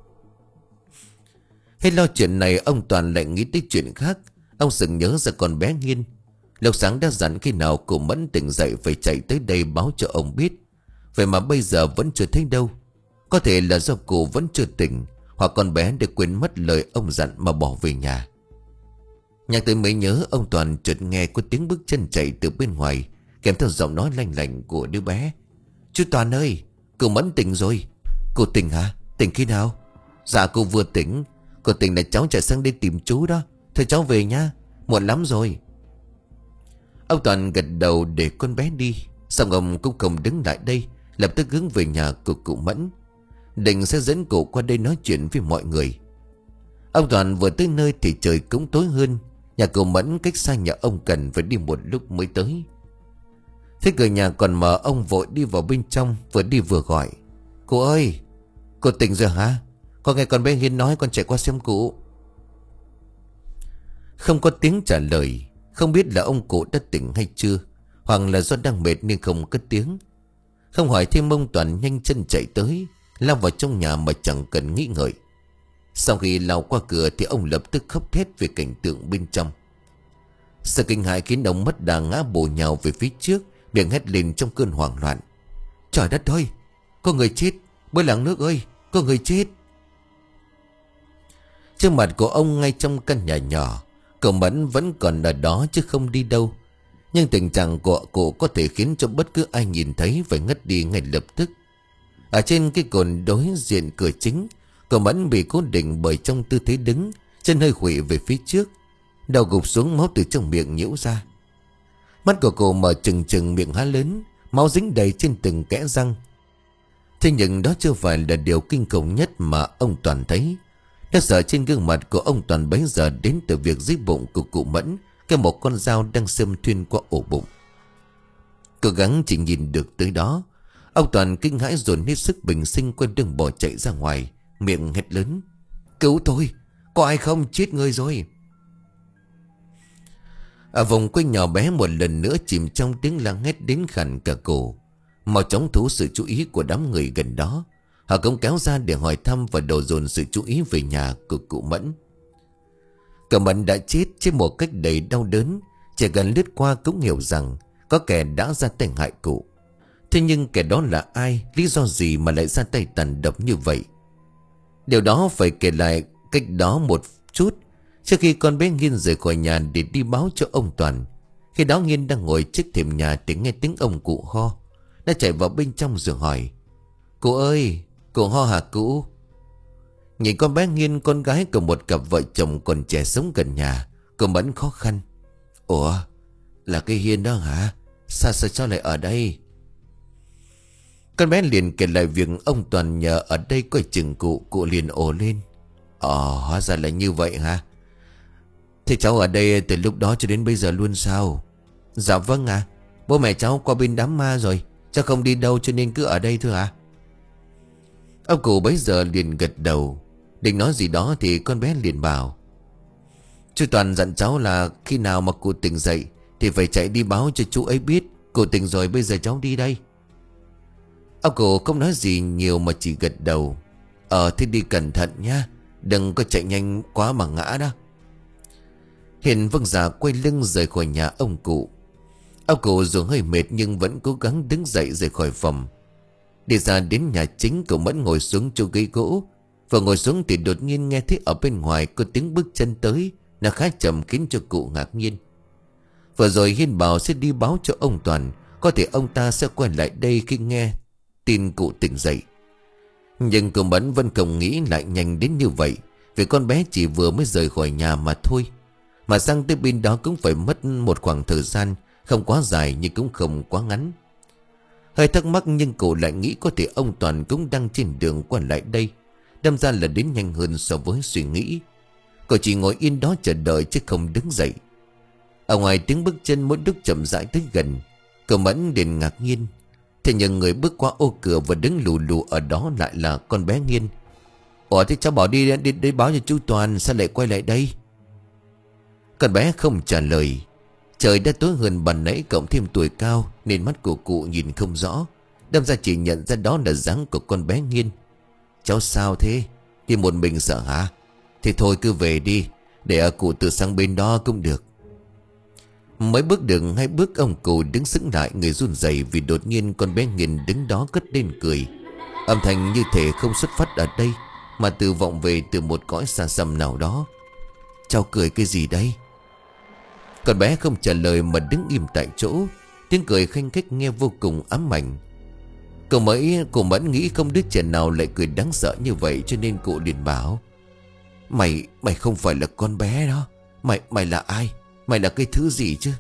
S1: Hết lo chuyện này ông Toàn lại nghĩ tới chuyện khác. Ông sừng nhớ ra con bé Nghiên. Lúc sáng đã dặn khi nào cụ Mẫn tỉnh dậy phải chạy tới đây báo cho ông biết. Vậy mà bây giờ vẫn chưa thấy đâu. Có thể là do cụ vẫn chưa tỉnh, hoặc con bé đã quên mất lời ông dặn mà bỏ về nhà. Nhắc tới mới nhớ, ông Toàn chợt nghe có tiếng bước chân chạy từ bên ngoài, kèm theo giọng nói lanh lảnh của đứa bé: Chú Toàn ơi, cụ Mẫn tỉnh rồi. Cô tỉnh hả? Tỉnh khi nào? Dạ cô vừa tỉnh. Cô tỉnh là cháu chạy sang đây tìm chú đó. Thôi cháu về nha, muộn lắm rồi. Ông Toàn gật đầu để con bé đi. Xong ông cũng không đứng lại đây, lập tức hướng về nhà của cụ Mẫn, định sẽ dẫn cụ qua đây nói chuyện với mọi người. Ông Toàn vừa tới nơi thì trời cũng tối hơn. Nhà cụ Mẫn cách xa nhà ông Cần phải đi một lúc mới tới. Thế cửa nhà còn mở, ông vội đi vào bên trong, vừa đi vừa gọi: Cụ ơi, cô tỉnh rồi hả? Con nghe con bé Hiên nói con chạy qua xem cụ. Không có tiếng trả lời. Không biết là ông cụ đã tỉnh hay chưa, hoặc là do đang mệt nên không cất tiếng. Không hỏi thêm, ông Toàn nhanh chân chạy tới, lao vào trong nhà mà chẳng cần nghĩ ngợi. Sau khi lao qua cửa thì ông lập tức khóc thét về cảnh tượng bên trong. Sự kinh hãi khiến ông mất đà ngã bổ nhào về phía trước, miệng hét lên trong cơn hoảng loạn: Trời đất ơi, có người chết! Bơi làng nước ơi, có người chết! Trước mặt của ông ngay trong căn nhà nhỏ, cậu Mẫn vẫn còn ở đó chứ không đi đâu. Nhưng tình trạng của cụ có thể khiến cho bất cứ ai nhìn thấy phải ngất đi ngay lập tức. Ở trên cái cồn đối diện cửa chính, cậu Mẫn bị cố định bởi trong tư thế đứng, chân hơi khuỵu về phía trước, đầu gục xuống, máu từ trong miệng nhễu ra. Mắt của cô mở trừng trừng, miệng há lớn, máu dính đầy trên từng kẽ răng. Thế nhưng đó chưa phải là điều kinh khủng nhất mà ông Toàn thấy. Nét sợ trên gương mặt của ông Toàn bấy giờ đến từ việc dưới bụng của cụ Mẫn cái một con dao đang xâm thuyên qua ổ bụng. Cố gắng chỉ nhìn được tới đó, ông Toàn kinh hãi dồn hết sức bình sinh quay đường bỏ chạy ra ngoài, miệng hét lớn: Cứu tôi! Có ai không? Chết người rồi! Ở vùng quê nhỏ bé một lần nữa chìm trong tiếng la hét đến khàn cả cổ. Mau chóng thu sự chú ý của đám người gần đó. Họ cũng kéo ra để hỏi thăm và đổ dồn sự chú ý về nhà của cụ Mẫn. Cậu Mẫn đã chết trên một cách đầy đau đớn. Chỉ gần lướt qua cũng hiểu rằng có kẻ đã ra tay hại cụ. Thế nhưng kẻ đó là ai? Lý do gì mà lại ra tay tàn độc như vậy? Điều đó phải kể lại cách đó một chút. Trước khi con bé Nghiên rời khỏi nhà để đi báo cho ông Toàn, khi đó Nghiên đang ngồi trước thềm nhà thì nghe tiếng ông cụ ho. Nó chạy vào bên trong rồi hỏi: Cụ ơi, cụ ho hả cụ? Nhìn con bé Nghiên, con gái của một cặp vợ chồng còn trẻ sống gần nhà, cô Mẫn khó khăn: Ủa, là cái Hiên đó hả? Sao sao sao lại ở đây? Con bé liền kể lại việc ông Toàn nhờ ở đây coi chừng cụ. Cụ liền ồ lên: Ồ, hóa ra là như vậy hả? Thế cháu ở đây từ lúc đó cho đến bây giờ luôn sao? Dạ vâng ạ. À, bố mẹ cháu qua bên đám ma rồi, cháu không đi đâu cho nên cứ ở đây thôi ạ. À? Ông cụ bấy giờ liền gật đầu, định nói gì đó thì con bé liền bảo: Chú Toàn dặn cháu là khi nào mà cụ tỉnh dậy thì phải chạy đi báo cho chú ấy biết cụ tỉnh rồi, bây giờ cháu đi đây. Ông cụ không nói gì nhiều mà chỉ gật đầu: Ờ thế đi cẩn thận nha, đừng có chạy nhanh quá mà ngã đó. Hiền vâng dạ quay lưng rời khỏi nhà ông cụ. Ông cụ dù hơi mệt nhưng vẫn cố gắng đứng dậy rời khỏi phòng. Đi ra đến nhà chính, cậu Mẫn ngồi xuống chỗ ghế gỗ. Vừa ngồi xuống thì đột nhiên nghe thấy ở bên ngoài có tiếng bước chân tới. Nó khá chậm khiến cho cụ ngạc nhiên. Vừa rồi Hiên bảo sẽ đi báo cho ông Toàn, có thể ông ta sẽ quay lại đây khi nghe tin cụ tỉnh dậy. Nhưng cậu Mẫn vẫn không nghĩ lại nhanh đến như vậy, vì con bé chỉ vừa mới rời khỏi nhà mà thôi. Mà sang tới bên đó cũng phải mất một khoảng thời gian, không quá dài nhưng cũng không quá ngắn. Hơi thắc mắc nhưng cụ lại nghĩ có thể ông Toàn cũng đang trên đường qua lại đây, đâm ra là đến nhanh hơn so với suy nghĩ. Cậu chỉ ngồi yên đó chờ đợi chứ không đứng dậy. Ở ngoài tiếng bước chân mỗi lúc chậm rãi tới gần, cậu Mẫn liền ngạc nhiên. Thế nhưng người bước qua ô cửa và đứng lù lù ở đó lại là con bé Nghiên. Ủa thế cháu bỏ đi đi, đi báo cho chú Toàn, sao lại quay lại đây? Con bé không trả lời. Trời đã tối hơn bàn nãy, cộng thêm tuổi cao nên mắt của cụ nhìn không rõ, đâm ra chỉ nhận ra đó là dáng của con bé Nghiên. Cháu sao thế? Đi một mình sợ hả? Thì thôi cứ về đi, để ở cụ tự sang bên đó cũng được. Mới bước được hai bước, ông cụ đứng sững lại, người run rẩy vì đột nhiên con bé Nghiên đứng đó cất lên cười. Âm thanh như thể không xuất phát ở đây mà từ vọng về từ một cõi xa xăm nào đó. Cháu cười cái gì đây? Con bé không trả lời mà đứng im tại chỗ. Tiếng cười khanh khách nghe vô cùng ám ảnh. Cô mới cô Mẫn nghĩ không đứa trẻ nào lại cười đáng sợ như vậy, cho nên cụ liền bảo: Mày, mày không phải là con bé đó. Mày, mày là ai? Mày là cái thứ gì chứ?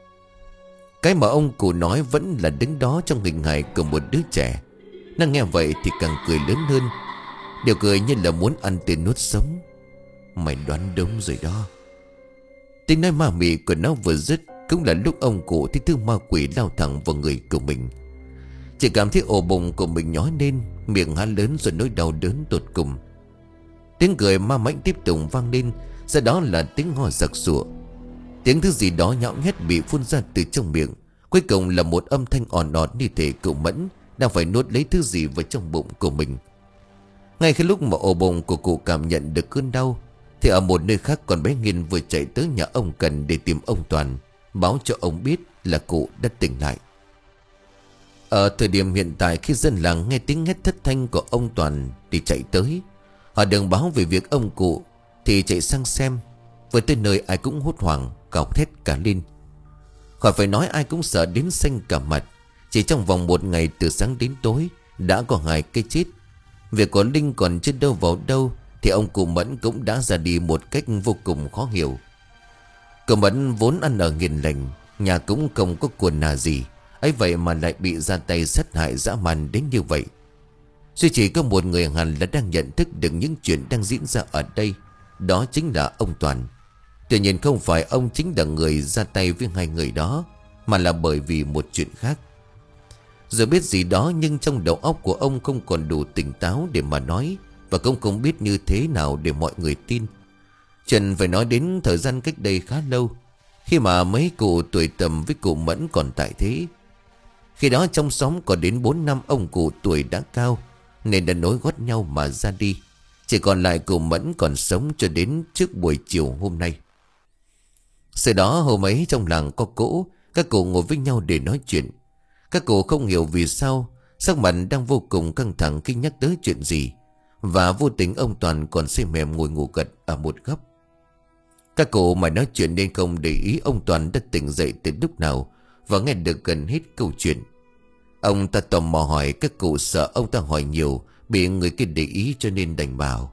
S1: Cái mà ông cụ nói vẫn là đứng đó trong hình hài của một đứa trẻ. Nó nghe vậy thì càng cười lớn hơn. Điều cười như là muốn ăn tươi nuốt sống. Mày đoán đúng rồi đó. Tiếng nói ma mị của nó vừa dứt, cũng là lúc ông cụ thấy thứ ma quỷ lao thẳng vào người của mình. Chỉ cảm thấy ổ bụng của mình nhói lên, miệng há lớn rồi nỗi đau đớn tột cùng. Tiếng cười ma mãnh tiếp tục vang lên, sau đó là tiếng ho sặc sụa. Tiếng thứ gì đó nhão nhét bị phun ra từ trong miệng. Cuối cùng là một âm thanh òn ọt như thể cậu Mẫn đang phải nuốt lấy thứ gì vào trong bụng của mình. Ngay khi lúc mà ổ bụng của cụ cảm nhận được cơn đau, thì ở một nơi khác con bé Nghiên vừa chạy tới nhà ông Cần để tìm ông Toàn, báo cho ông biết là cụ đã tỉnh lại. Ở thời điểm hiện tại, khi dân làng nghe tiếng hét thất thanh của ông Toàn thì chạy tới. Họ đường báo về việc ông cụ thì chạy sang xem. Vừa tới nơi ai cũng hốt hoảng, gào thét cả lên. Khỏi phải nói, ai cũng sợ đến xanh cả mặt. Chỉ trong vòng một ngày từ sáng đến tối đã có hai cái chết. Việc của Linh còn chưa đâu vào đâu thì ông cụ Mẫn cũng đã ra đi một cách vô cùng khó hiểu. Cụ Mẫn vốn ăn ở hiền lành, nhà cũng không có quần nào gì, ấy vậy mà lại bị ra tay sát hại dã man đến như vậy. Duy chỉ có một người hẳn là đang nhận thức được những chuyện đang diễn ra ở đây, đó chính là ông Toàn. Tuy nhiên không phải ông chính là người ra tay với hai người đó, mà là bởi vì một chuyện khác. Giờ biết gì đó, nhưng trong đầu óc của ông không còn đủ tỉnh táo để mà nói, và cũng không biết như thế nào để mọi người tin. Chuyện phải nói đến thời gian cách đây khá lâu, khi mà mấy cụ tuổi tầm với cụ Mẫn còn tại thế. Khi đó trong xóm có đến bốn năm ông cụ tuổi đã cao, nên đã nối gót nhau mà ra đi. Chỉ còn lại cụ Mẫn còn sống cho đến trước buổi chiều hôm nay. Sau đó hôm ấy trong làng có cỗ, các cụ ngồi với nhau để nói chuyện. Các cụ không hiểu vì sao sắc mặt đang vô cùng căng thẳng khi nhắc tới chuyện gì, và vô tình ông Toàn còn say mềm ngồi ngủ gật ở một góc. Các cụ mà nói chuyện nên không để ý ông Toàn đã tỉnh dậy từ lúc nào và nghe được gần hết câu chuyện. Ông ta tò mò hỏi, các cụ sợ ông ta hỏi nhiều bị người kia để ý cho nên đành bảo.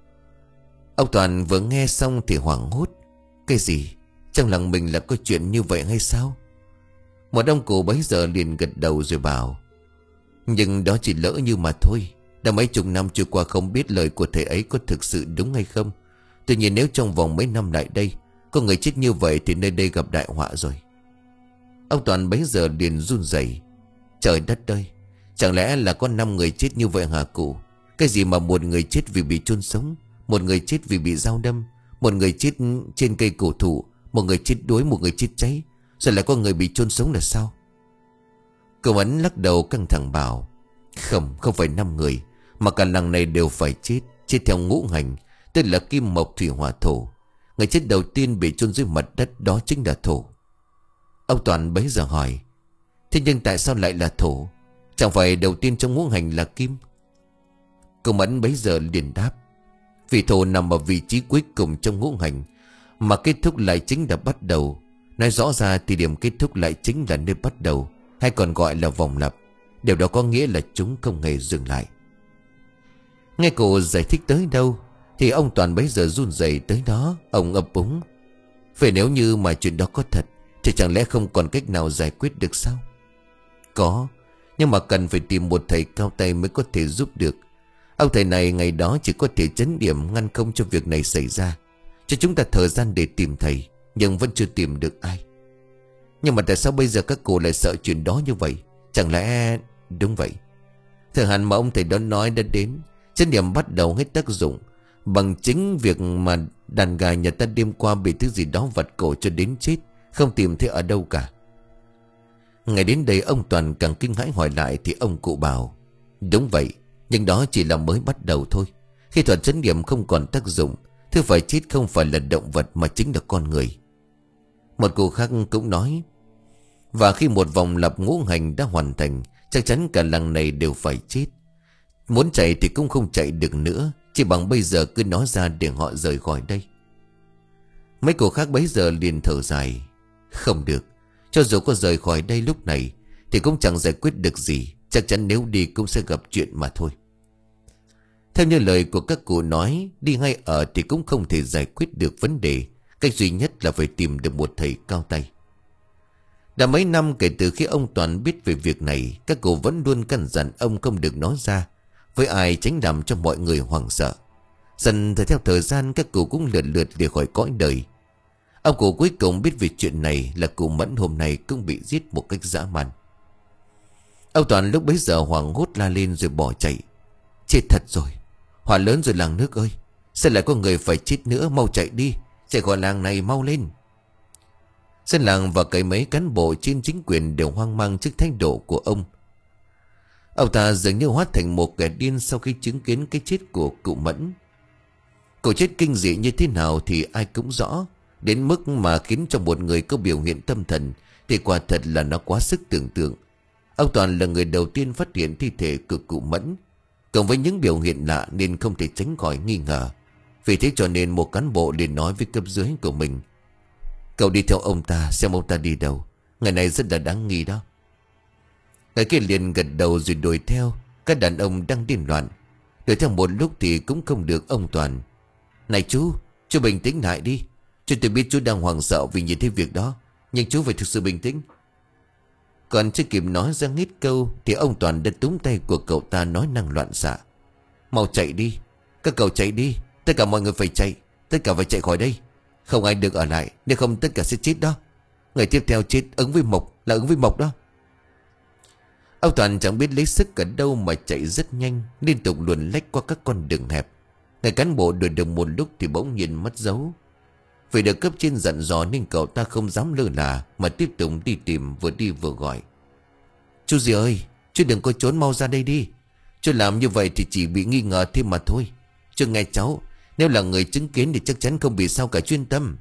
S1: Ông Toàn vừa nghe xong thì hoảng hốt. Cái gì? Trong làng mình là có chuyện như vậy hay sao? Một ông cụ bấy giờ liền gật đầu rồi bảo, nhưng đó chỉ lỡ như mà thôi. Đã mấy chục năm trôi qua, không biết lời của thầy ấy có thực sự đúng hay không. Tuy nhiên nếu trong vòng mấy năm lại đây có người chết như vậy thì nơi đây gặp đại họa rồi. Ông Toàn bấy giờ liền run rẩy. Trời đất ơi, chẳng lẽ là có năm người chết như vậy hả cụ? Cái gì mà một người chết vì bị chôn sống, một người chết vì bị dao đâm, một người chết trên cây cổ thụ, một người chết đuối, một người chết cháy, rồi lại có người bị chôn sống là sao? Cậu Ấn lắc đầu căng thẳng bảo, Không, không phải năm người, mà cả làng này đều phải chết. Chết theo ngũ hành, tức là kim mộc thủy hỏa thổ. Người chết đầu tiên bị chôn dưới mặt đất đó chính là thổ. Ông Toàn bấy giờ hỏi, thế nhưng tại sao lại là thổ? Chẳng phải đầu tiên trong ngũ hành là kim? Cậu Ấn bấy giờ liền đáp, vì thổ nằm ở vị trí cuối cùng trong ngũ hành, mà kết thúc lại chính là bắt đầu. Nói rõ ra thì điểm kết thúc lại chính là nơi bắt đầu, hay còn gọi là vòng lặp. Điều đó có nghĩa là chúng không hề dừng lại. Nghe cô giải thích tới đâu thì ông Toàn bấy giờ run rẩy tới đó. Ông ấp úng, vậy nếu như mà chuyện đó có thật thì chẳng lẽ không còn cách nào giải quyết được sao? Có, nhưng mà cần phải tìm một thầy cao tay mới có thể giúp được. Ông thầy này ngày đó chỉ có thể trấn điểm ngăn không cho việc này xảy ra. Cho chúng ta thời gian để tìm thầy, nhưng vẫn chưa tìm được ai. Nhưng mà tại sao bây giờ các cô lại sợ chuyện đó như vậy? Chẳng lẽ... Đúng vậy, thời hạn mà ông thầy đó nói đã đến. Trấn điểm bắt đầu hết tác dụng bằng chính việc mà đàn gà nhà ta đêm qua bị thứ gì đó vặt cổ cho đến chết, không tìm thấy ở đâu cả. Ngày đến đây ông Toàn càng kinh hãi hỏi lại thì ông cụ bảo, đúng vậy, nhưng đó chỉ là mới bắt đầu thôi. Khi thuật trấn điểm không còn tác dụng, thứ phải chết không phải là động vật mà chính là con người. Một cụ khác cũng nói, và khi một vòng lặp ngũ hành đã hoàn thành, chắc chắn cả làng này đều phải chết. Muốn chạy thì cũng không chạy được nữa, chỉ bằng bây giờ cứ nói ra để họ rời khỏi đây. Mấy cụ khác bấy giờ liền thở dài, không được, cho dù có rời khỏi đây lúc này thì cũng chẳng giải quyết được gì. chắc chắn nếu đi cũng sẽ gặp chuyện mà thôi. Theo như lời của các cụ nói, đi ngay ở thì cũng không thể giải quyết được vấn đề. Cách duy nhất là phải tìm được một thầy cao tay. Đã mấy năm kể từ khi ông Toàn biết về việc này, các cụ vẫn luôn căn dặn ông không được nói ra với ai, tránh làm cho mọi người hoảng sợ. Dần theo thời gian, các cụ cũng lượt lượt lìa khỏi cõi đời. Ông cụ cuối cùng biết về chuyện này là cụ Mẫn hôm nay cũng bị giết một cách dã man. Ông Toàn lúc bấy giờ hoảng hốt la lên rồi bỏ chạy. Chết thật rồi, họa lớn rồi làng nước ơi, sao lại có người phải chết nữa, mau chạy đi, chạy khỏi làng này mau lên. Dân làng và cái mấy cán bộ trên chính quyền đều hoang mang trước thái độ của ông. Ông ta dường như hóa thành một kẻ điên sau khi chứng kiến cái chết của cụ Mẫn. Cụ chết kinh dị như thế nào thì ai cũng rõ, đến mức mà khiến cho một người có biểu hiện tâm thần thì quả thật là nó quá sức tưởng tượng. Ông Toàn là người đầu tiên phát hiện thi thể của cụ Mẫn, cộng với những biểu hiện lạ nên không thể tránh khỏi nghi ngờ. Vì thế cho nên một cán bộ liền nói với cấp dưới của mình: cậu đi theo ông ta xem ông ta đi đâu, người này rất là đáng nghi đó. Người kia liền gật đầu rồi đuổi theo. Các đàn ông đang điên loạn. Đuổi theo một lúc thì cũng không được ông Toàn. Này chú, chú bình tĩnh lại đi. Chú tôi biết chú đang hoảng sợ vì nhìn thấy việc đó, nhưng chú phải thực sự bình tĩnh. Còn chưa kịp nói ra hết câu thì ông Toàn đã túm tay của cậu ta nói năng loạn xạ: mau chạy đi, các cậu chạy đi, tất cả mọi người phải chạy, tất cả phải chạy khỏi đây. Không ai được ở lại, nếu không tất cả sẽ chết đó. Người tiếp theo chết ứng với Mộc là ứng với Mộc đó. Ông Toàn chẳng biết lấy sức ở đâu mà chạy rất nhanh, liên tục luồn lách qua các con đường hẹp. Người cán bộ đuổi được một lúc thì bỗng nhiên mất dấu. Vì được cấp trên dặn dò nên cậu ta không dám lơ là mà tiếp tục đi tìm, vừa đi vừa gọi: chú gì ơi, chú đừng có trốn, mau ra đây đi. Chú làm như vậy thì chỉ bị nghi ngờ thêm mà thôi. Chú nghe cháu, nếu là người chứng kiến thì chắc chắn không bị sao cả, chuyên tâm.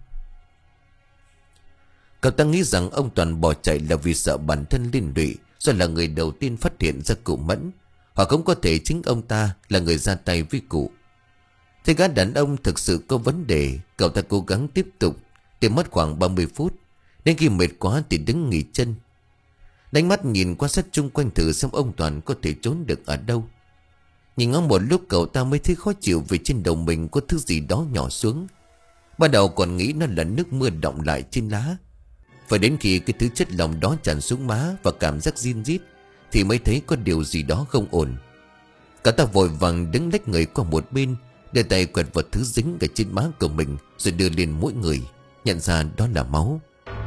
S1: Cậu ta nghĩ rằng ông Toàn bỏ chạy là vì sợ bản thân liên lụy, do là người đầu tiên phát hiện ra cụ Mẫn, hoặc cũng có thể chính ông ta là người ra tay với cụ. Thế gã đàn ông thực sự có vấn đề. Cậu ta cố gắng tiếp tục, tìm mất khoảng ba mươi phút. Đến khi mệt quá thì đứng nghỉ chân, đánh mắt nhìn quan sát chung quanh thử xem ông Toàn có thể trốn được ở đâu. Nhìn ngó một lúc cậu ta mới thấy khó chịu vì trên đầu mình có thứ gì đó nhỏ xuống. Ban đầu còn nghĩ nó là nước mưa đọng lại trên lá. Phải đến khi cái thứ chất lỏng đó tràn xuống má và cảm giác rin rít thì mới thấy có điều gì đó không ổn. Cậu ta vội vàng đứng lách người qua một bên, đưa tay quẹt vào thứ dính ở trên má của mình rồi đưa lên mỗi người, nhận ra đó là máu.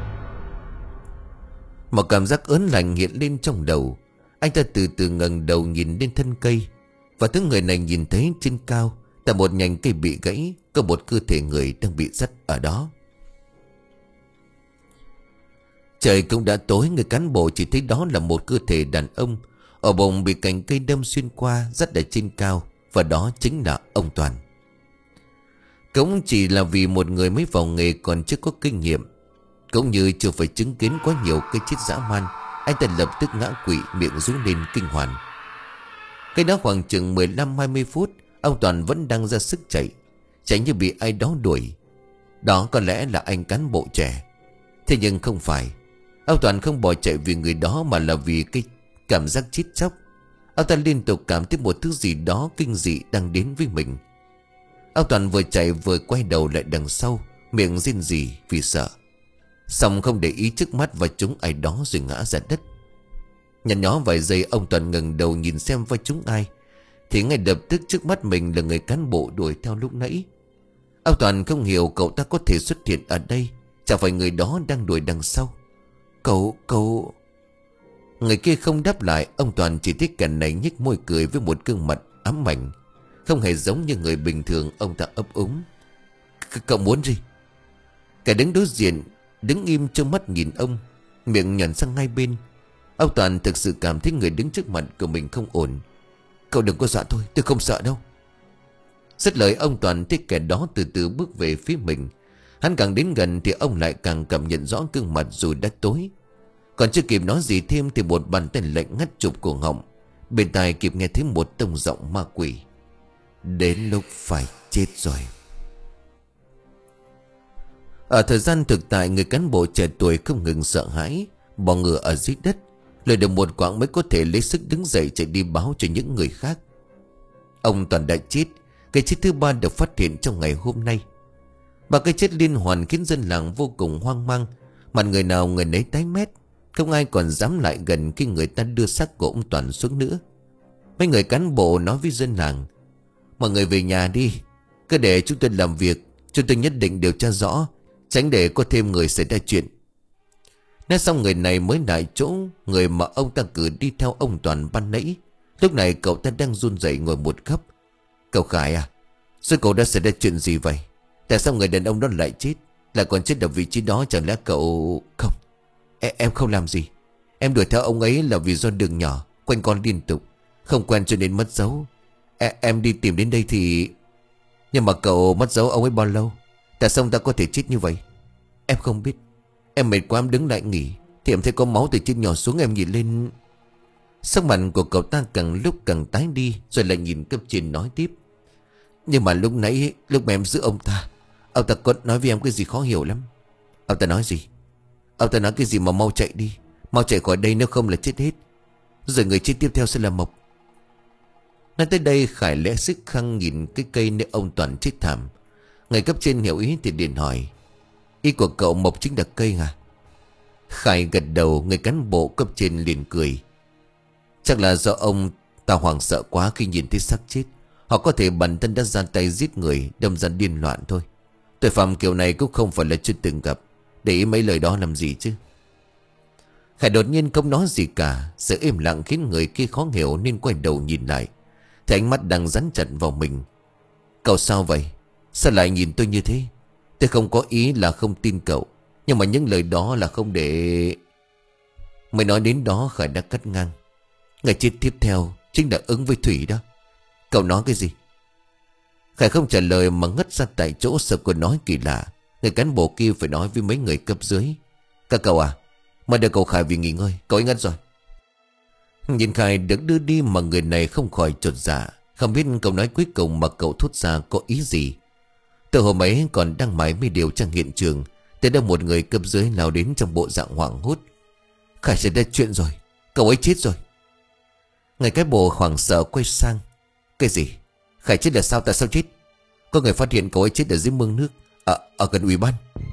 S1: Một cảm giác ớn lạnh hiện lên trong đầu. Anh ta từ từ ngẩng đầu nhìn lên thân cây, và thứ người này nhìn thấy trên cao, tại một nhành cây bị gãy, có một cơ thể người đang bị dắt ở đó. Trời cũng đã tối, người cán bộ chỉ thấy đó là một cơ thể đàn ông ở bụng bị cành cây đâm xuyên qua, dắt ở trên cao, và đó chính là ông Toàn. Cũng chỉ là vì một người mới vào nghề còn chưa có kinh nghiệm, cũng như chưa phải chứng kiến quá nhiều cái chết dã man, anh ta lập tức ngã quỵ, miệng rú lên kinh hoàng. Cái đó khoảng chừng mười lăm hai mươi phút, ông Toàn vẫn đang ra sức chạy, chạy như bị ai đó đuổi. Đó có lẽ là anh cán bộ trẻ. Thế nhưng không phải. Ông Toàn không bỏ chạy vì người đó, mà là vì cái cảm giác chết chóc. Ông ta liên tục cảm thấy một thứ gì đó kinh dị đang đến với mình. Ông Toàn vừa chạy vừa quay đầu lại đằng sau, miệng rên rỉ vì sợ. Xong không để ý trước mắt và trúng ai đó rồi ngã ra đất. Nhăn nhó vài giây, ông Toàn ngẩng đầu nhìn xem vai trúng ai, thì ngay lập tức trước mắt mình là người cán bộ đuổi theo lúc nãy. Ông Toàn không hiểu cậu ta có thể xuất hiện ở đây, chẳng phải người đó đang đuổi đằng sau. Cậu, cậu... Người kia không đáp lại. Ông Toàn chỉ thấy kẻ này nhếch môi cười với một gương mặt ám ảnh, không hề giống như người bình thường. Ông ta ấp úng: Cậu muốn gì? Kẻ đứng đối diện đứng im trông mắt nhìn ông, miệng nhòn sang hai bên. Ông Toàn thực sự cảm thấy người đứng trước mặt của mình không ổn. Cậu đừng có sợ tôi, tôi không sợ đâu. Dứt lời, ông Toàn thấy kẻ đó từ từ bước về phía mình. Hắn càng đến gần thì ông lại càng cảm nhận rõ gương mặt dù đã tối. Còn chưa kịp nói gì thêm thì một bàn tay lạnh ngắt chụp cổ họng. Bên tai kịp nghe thấy một tông giọng ma quỷ: Đến lúc phải chết rồi. Ở thời gian thực tại, người cán bộ trẻ tuổi không ngừng sợ hãi, bò ngửa ở dưới đất, Lội được một quãng mới có thể lấy sức đứng dậy chạy đi báo cho những người khác. Ông Toàn đã chết. Cái chết thứ ba được phát hiện trong ngày hôm nay. Ba cái chết liên hoàn khiến dân làng vô cùng hoang mang. Mặt người nào người nấy tái mét. Không ai còn dám lại gần khi người ta đưa xác của ông Toàn xuống nữa. Mấy người cán bộ nói với dân làng: mọi người về nhà đi, cứ để chúng tôi làm việc. Chúng tôi nhất định điều tra rõ, tránh để có thêm người xảy ra chuyện. Nói xong người này mới lại chỗ người mà ông ta cử đi theo ông Toàn ban nãy. Lúc này cậu ta đang run rẩy ngồi một góc. Cậu Khải à, rồi cậu đã xảy ra chuyện gì vậy? Tại sao người đàn ông đó lại chết, lại còn chết ở vị trí đó? Chẳng lẽ cậu... Không, em, em không làm gì. Em đuổi theo ông ấy là vì do đường nhỏ quanh con liên tục, không quen cho nên mất dấu. em, em đi tìm đến đây thì... Nhưng mà cậu mất dấu ông ấy bao lâu? Tại sao ông ta có thể chết như vậy? Em không biết. Em mệt quá em đứng lại nghỉ thì em thấy có máu từ trên nhỏ xuống. Em nhìn lên... Sắc mặt của cậu ta càng lúc càng tái đi, rồi lại nhìn cấp trên nói tiếp: nhưng mà lúc nãy, lúc mà em giữ ông ta, ông ta có nói với em cái gì khó hiểu lắm. Ông ta nói gì? Ông ta nói cái gì mà mau chạy đi, mau chạy khỏi đây nếu không là chết hết. Rồi người chết tiếp theo sẽ là Mộc. Nói tới đây Khải lẽ sức khăng nhìn cái cây nơi ông Toàn chết thảm. Người cấp trên hiểu ý thì liền hỏi: ý của cậu Mộc chính là cây à? Khải gật đầu. Người cán bộ cấp trên liền cười: chắc là do ông ta hoảng sợ quá khi nhìn thấy xác chết. Họ có thể bản thân đã ra tay giết người, đâm ra điên loạn thôi. Tội phạm kiểu này cũng không phải là chưa từng gặp. Để ý mấy lời đó làm gì chứ? Khải đột nhiên không nói gì cả. Sự im lặng khiến người kia khó hiểu nên quay đầu nhìn lại. Thì ánh mắt đang dán chặt vào mình. Cậu sao vậy? Sao lại nhìn tôi như thế? Tôi không có ý là không tin cậu, nhưng mà những lời đó là không để... Mới nói đến đó Khải đã cắt ngang: người chết tiếp theo chính là Ứng với Thủy đó. Cậu nói cái gì? Khải không trả lời mà ngất ra tại chỗ, sợ cô nói kỳ lạ. Người cán bộ kia phải nói với mấy người cấp dưới: các cậu à, mời đưa cậu Khải vì nghỉ ngơi, cậu ấy ngất rồi. Nhìn Khải được đưa đi mà người này không khỏi chột dạ. Không biết câu nói cuối cùng mà cậu thốt ra có ý gì. Từ hôm ấy còn đang mải mê điều tra hiện trường, tới đâu một người cấp dưới lao đến trong bộ dạng hoảng hốt: Khải xảy ra chuyện rồi, cậu ấy chết rồi. Người cán bộ hoảng sợ quay sang: cái gì? Khải chết là sao? Tại sao chết? Có người phát hiện cậu ấy chết ở dưới mương nước, Ở, ở gần ủy ban.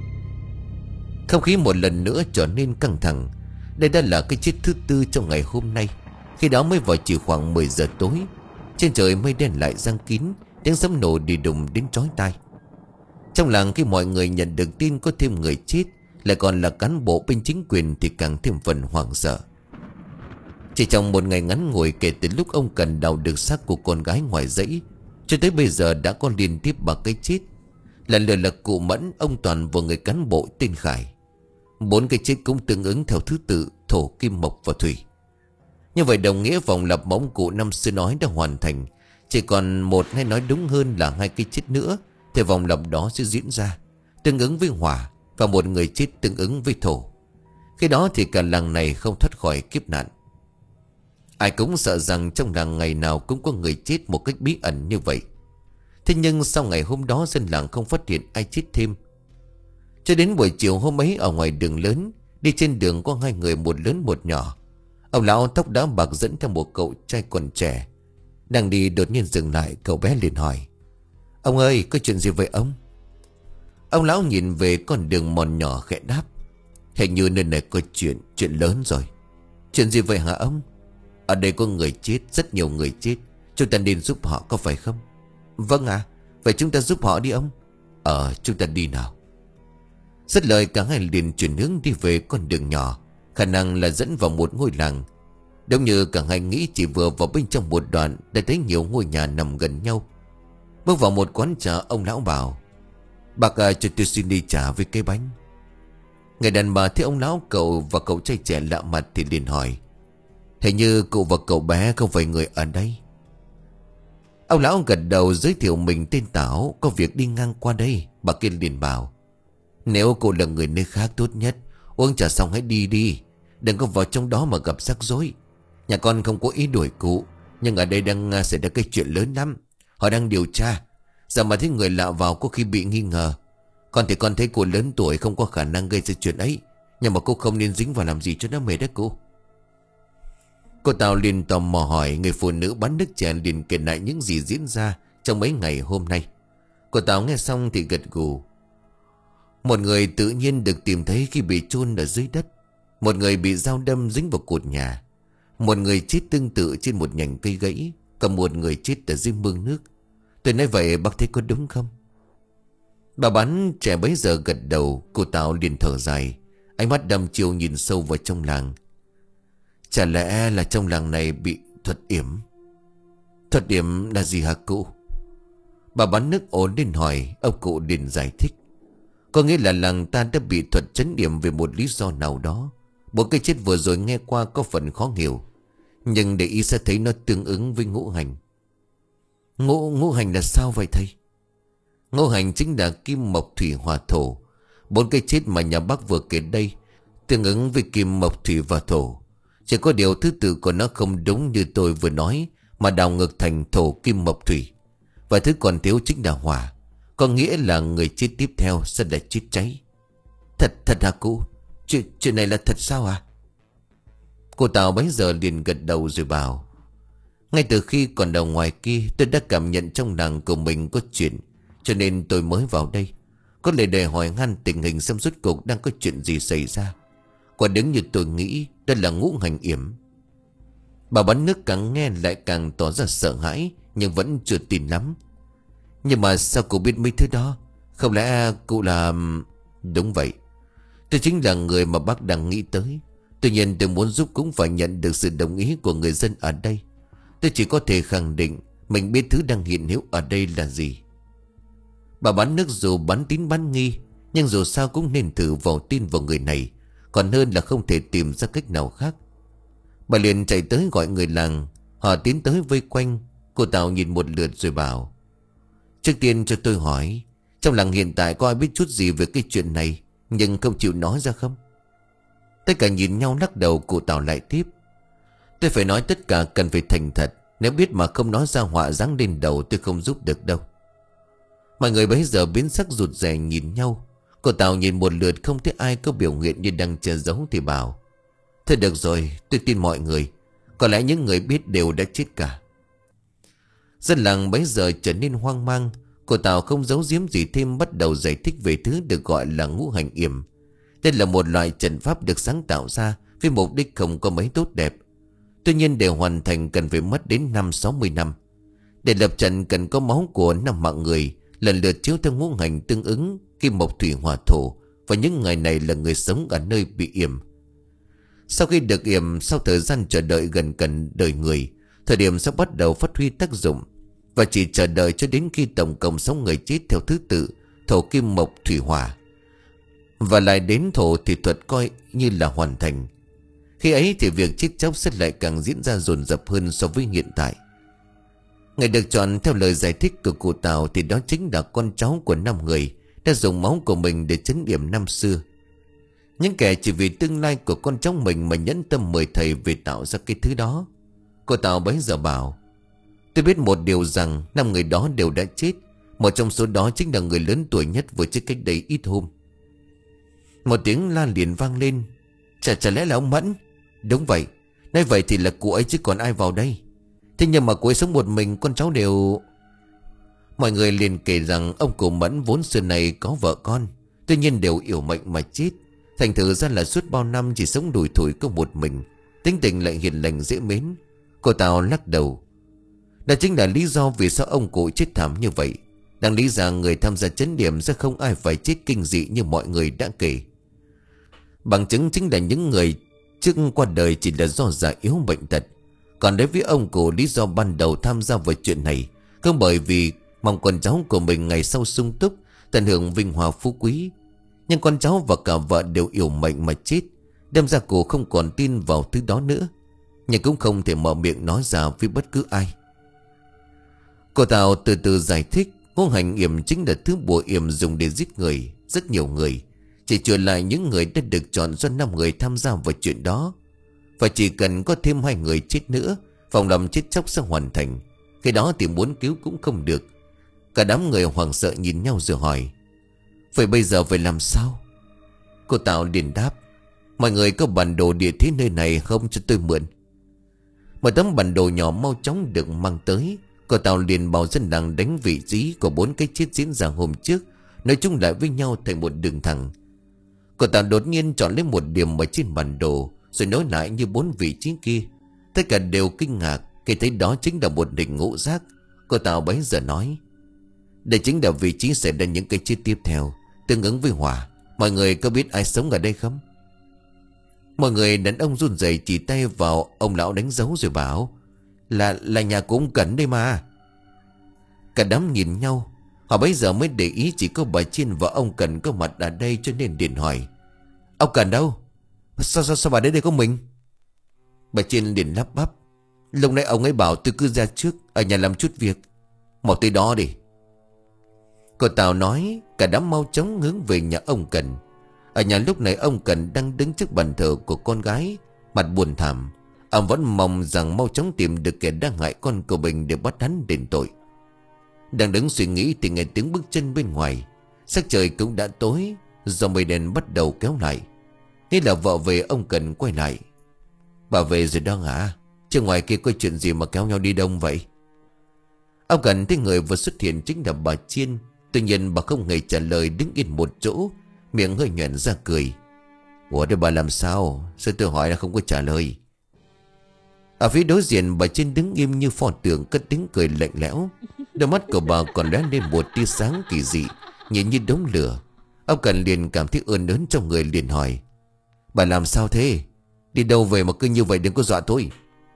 S1: Không khí một lần nữa trở nên căng thẳng. Đây đã là cái chết thứ tư trong ngày hôm nay. Khi đó mới vào chỉ khoảng mười giờ tối. Trên trời mây đen lại giăng kín, tiếng sấm nổ đi đùng đến chói tai. Trong làng khi mọi người nhận được tin có thêm người chết, lại còn là cán bộ bên chính quyền, thì càng thêm phần hoảng sợ. Chỉ trong một ngày ngắn ngủi kể từ lúc ông Cần đào được xác của con gái ngoài dãy, cho tới bây giờ đã có liên tiếp ba cái chết. Lần lượt là cụ Mẫn, ông Toàn và người cán bộ tên Khải. Bốn cái chết cũng tương ứng theo thứ tự Thổ, Kim, Mộc và Thủy. Như vậy đồng nghĩa vòng lặp bóng cụ năm xưa nói đã hoàn thành. Chỉ còn một, hay nói đúng hơn là hai cái chết nữa, thì vòng lặp đó sẽ diễn ra, tương ứng với Hỏa, và một người chết tương ứng với Thổ. Khi đó thì cả làng này không thoát khỏi kiếp nạn. Ai cũng sợ rằng trong làng ngày nào cũng có người chết một cách bí ẩn như vậy. Thế nhưng sau ngày hôm đó dân làng không phát hiện ai chết thêm. Cho đến buổi chiều hôm ấy, ở ngoài đường lớn, đi trên đường có hai người, một lớn một nhỏ. Ông lão tóc đã bạc dẫn theo một cậu trai còn trẻ. Đang đi đột nhiên dừng lại, cậu bé liền hỏi: ông ơi, có chuyện gì vậy ông? Ông lão nhìn về con đường mòn nhỏ khẽ đáp: hình như nơi này có chuyện, chuyện lớn rồi. Chuyện gì vậy hả ông? Ở đây có người chết, rất nhiều người chết. Chúng ta nên giúp họ, có phải không? Vâng ạ, à, vậy chúng ta giúp họ đi ông. Ờ, chúng ta đi nào. Dứt lời cả hai liền chuyển hướng đi về con đường nhỏ, khả năng là dẫn vào một ngôi làng. Đúng như cả hai nghĩ, chỉ vừa vào bên trong một đoạn đã thấy nhiều ngôi nhà nằm gần nhau. Bước vào một quán trà, ông lão bảo: bác à, cho tôi xin đi trà với cái bánh. Người đàn bà thấy ông lão cậu và cậu trai trẻ lạ mặt thì liền hỏi: hình như cụ và cậu bé không phải người ở đây. Ông lão gật đầu giới thiệu mình tên Tảo, có việc đi ngang qua đây. Bà kia liền bảo: nếu cô là người nơi khác, tốt nhất uống trà xong hãy đi đi, đừng có vào trong đó mà gặp rắc rối. Nhà con không có ý đuổi cụ, nhưng ở đây đang xảy ra cái chuyện lớn lắm. Họ đang điều tra, giờ mà thấy người lạ vào có khi bị nghi ngờ. Con thì con thấy cô lớn tuổi không có khả năng gây ra chuyện ấy, nhưng mà cô không nên dính vào làm gì cho nó mệt đấy cô. Cô Tào liền tò mò hỏi. Người phụ nữ bán nước chè liền kể lại những gì diễn ra trong mấy ngày hôm nay. Cô Tào nghe xong thì gật gù. Một người tự nhiên được tìm thấy khi bị chôn ở dưới đất. Một người bị dao đâm dính vào cột nhà. Một người chết tương tự trên một nhành cây gãy. Còn một người chết ở dưới mương nước. Tôi nói vậy bác thấy có đúng không? Bà bán trẻ bấy giờ gật đầu. Cô Tào liền thở dài. Ánh mắt đăm chiêu nhìn sâu vào trong làng. Chả lẽ là trong làng này bị thuật yểm? Thuật yểm là gì hả cụ? Bà bán nước ổn lên hỏi. Ông cụ liền giải thích. Có nghĩa là làng ta đã bị thuật trấn yểm về một lý do nào đó. Bốn cái chết vừa rồi nghe qua có phần khó hiểu. Nhưng để ý sẽ thấy nó tương ứng với ngũ hành. Ngũ, ngũ hành là sao vậy thầy? Ngũ hành chính là kim mộc thủy hỏa thổ. Bốn cái chết mà nhà bác vừa kể đây tương ứng với kim mộc thủy và thổ. Chỉ có điều thứ tự của nó không đúng như tôi vừa nói, mà đảo ngược thành thổ kim mộc thủy. Và thứ còn thiếu chính là hỏa. Có nghĩa là người chết tiếp theo sẽ là chết cháy. Thật thật hả cụ? Chuyện, chuyện này là thật sao à? Cô Tào bấy giờ liền gật đầu rồi bảo. Ngay từ khi còn ở ngoài kia, tôi đã cảm nhận trong làng của mình có chuyện, cho nên tôi mới vào đây. Có lẽ để hỏi han tình hình xem rốt cuộc đang có chuyện gì xảy ra. Quả đúng như tôi nghĩ, đó là ngũ hành yểm. Bà bán nước càng nghe lại càng tỏ ra sợ hãi, nhưng vẫn chưa tin lắm. Nhưng mà sao cụ biết mấy thứ đó? Không lẽ cụ là... Đúng vậy, tôi chính là người mà bác đang nghĩ tới. Tuy nhiên tôi muốn giúp cũng phải nhận được sự đồng ý của người dân ở đây. Tôi chỉ có thể khẳng định mình biết thứ đang hiện hữu ở đây là gì. Bà bán nước dù bán tín bán nghi, nhưng dù sao cũng nên thử vào tin vào người này, còn hơn là không thể tìm ra cách nào khác. Bà liền chạy tới gọi người làng. Họ tiến tới vây quanh. Cô Tào nhìn một lượt rồi bảo. Trước tiên cho tôi hỏi, trong làng hiện tại có ai biết chút gì về cái chuyện này nhưng không chịu nói ra không? Tất cả nhìn nhau lắc đầu. Cô Tào lại tiếp. Tôi phải nói tất cả cần phải thành thật. Nếu biết mà không nói ra họa giáng lên đầu tôi không giúp được đâu. Mọi người bấy giờ biến sắc rụt rè nhìn nhau. Cô Tào nhìn một lượt không thấy ai có biểu hiện như đang che giấu thì bảo. Thôi được rồi, tôi tin mọi người. Có lẽ những người biết đều đã chết cả. Dân làng bấy giờ trở nên hoang mang. Cô Tào không giấu giếm gì thêm, bắt đầu giải thích về thứ được gọi là ngũ hành yểm. Đây là một loại trận pháp được sáng tạo ra với mục đích không có mấy tốt đẹp. Tuy nhiên để hoàn thành cần phải mất đến năm sáu mươi năm. Để lập trận cần có máu của năm mạng người, lần lượt chiếu theo ngũ hành tương ứng kim mộc thủy hỏa thổ, và những ngày này là người sống ở nơi bị yểm. Sau khi được yểm, sau thời gian chờ đợi gần gần đời người, thời điểm sẽ bắt đầu phát huy tác dụng. Và chỉ chờ đợi cho đến khi tổng cộng sáu người chết theo thứ tự thổ kim mộc thủy hỏa, và lại đến thổ thì thuật coi như là hoàn thành. Khi ấy thì việc chết chóc sẽ lại càng diễn ra dồn dập hơn so với hiện tại. Người được chọn theo lời giải thích của cụ Tào thì đó chính là con cháu của năm người đã dùng máu của mình để trấn yểm năm xưa. Những kẻ chỉ vì tương lai của con cháu mình mà nhẫn tâm mời thầy về tạo ra cái thứ đó. Cô Tào bấy giờ bảo. Tôi biết một điều rằng năm người đó đều đã chết. Một trong số đó chính là người lớn tuổi nhất vừa chết cách đây ít hôm. Một tiếng la liền vang lên. Chả chả lẽ là ông Mẫn? Đúng vậy. Nói vậy thì là cụ ấy chứ còn ai vào đây. Thế nhưng mà cụ ấy sống một mình, con cháu đều... Mọi người liền kể rằng ông cụ Mẫn vốn xưa này có vợ con, tuy nhiên đều yểu mệnh mà chết. Thành thử ra là suốt bao năm chỉ sống đùi thủi có một mình, tính tình lại hiền lành dễ mến. Cô Tào lắc đầu. Đó chính là lý do vì sao ông cụ chết thảm như vậy. Đáng lý ra người tham gia chấn điểm sẽ không ai phải chết kinh dị như mọi người đã kể. Bằng chứng chính là những người trước qua đời chỉ là do già yếu bệnh tật. Còn đối với ông cụ, lý do ban đầu tham gia vào chuyện này không bởi vì mong con cháu của mình ngày sau sung túc, tận hưởng vinh hoa phú quý. Nhưng con cháu và cả vợ đều yểu mệnh mà chết. Đâm ra cụ không còn tin vào thứ đó nữa, nhưng cũng không thể mở miệng nói ra với bất cứ ai. Cô Tào từ từ giải thích. Ngũ hành yểm chính là thứ bùa yểm dùng để giết người. Rất nhiều người, chỉ trừ lại những người đã được chọn do năm người tham gia vào chuyện đó. Và chỉ cần có thêm hai người chết nữa, vòng lầm chết chóc sẽ hoàn thành. Cái đó thì muốn cứu cũng không được. Cả đám người hoảng sợ nhìn nhau rồi hỏi. Vậy bây giờ phải làm sao? Cô Tào liền đáp. Mọi người có bản đồ địa thế nơi này không cho tôi mượn? Một tấm bản đồ nhỏ mau chóng được mang tới. Cô Tào liền bảo dân làng đánh vị trí của bốn cái chết diễn ra hôm trước, nói chung lại với nhau thành một đường thẳng. Cô Tào đột nhiên chọn lấy một điểm ở trên bản đồ, rồi nói lại như bốn vị trí kia. Tất cả đều kinh ngạc khi thấy đó chính là một đỉnh ngũ giác. Cô Tào bấy giờ nói: đây chính là vị trí xảy ra những cái chết tiếp theo, tương ứng với hỏa. Mọi người có biết ai sống ở đây không? Mọi người đàn ông run rẩy chỉ tay vào ông lão đánh dấu rồi bảo: Là là nhà của ông Cẩn đây mà. Cả đám nhìn nhau. Họ bấy giờ mới để ý chỉ có bà Chiên và ông Cẩn có mặt ở đây, cho nên liền hỏi: ông Cẩn đâu? Sao sao sao bà đến đây có mình? Bà Chiên liền lắp bắp: lúc nãy ông ấy bảo tôi cứ ra trước, ở nhà làm chút việc. Mau tới đó đi. Cô Tào nói. Cả đám mau chóng hướng về nhà ông Cẩn. Ở nhà lúc này ông Cẩn đang đứng trước bàn thờ của con gái, mặt buồn thảm. Ông vẫn mong rằng mau chóng tìm được kẻ đang hại con của mình để bắt hắn đền tội. Đang đứng suy nghĩ thì nghe tiếng bước chân bên ngoài. Sắc trời cũng đã tối, do mây đen bắt đầu kéo lại. Thế là vợ về, ông Cẩn quay lại: bà về rồi đó hả? Chứ ngoài kia có chuyện gì mà kéo nhau đi đông vậy? Ông Cẩn thấy người vừa xuất hiện chính là bà Chiên. Tuy nhiên bà không hề trả lời, đứng yên một chỗ, miệng hơi nhoẻn ra cười. Ủa đây bà làm sao? Sao tôi hỏi là không có trả lời? Ở phía đối diện, bà Chiên đứng im như pho tượng, cất tiếng cười lạnh lẽo. Đôi mắt của bà còn lóe lên một tia sáng kỳ dị, nhìn như đống lửa. Ông Cần liền cảm thấy ươn ớn trong người, liền hỏi: bà làm sao thế? Đi đâu về mà cứ như vậy, đừng có dọa tôi.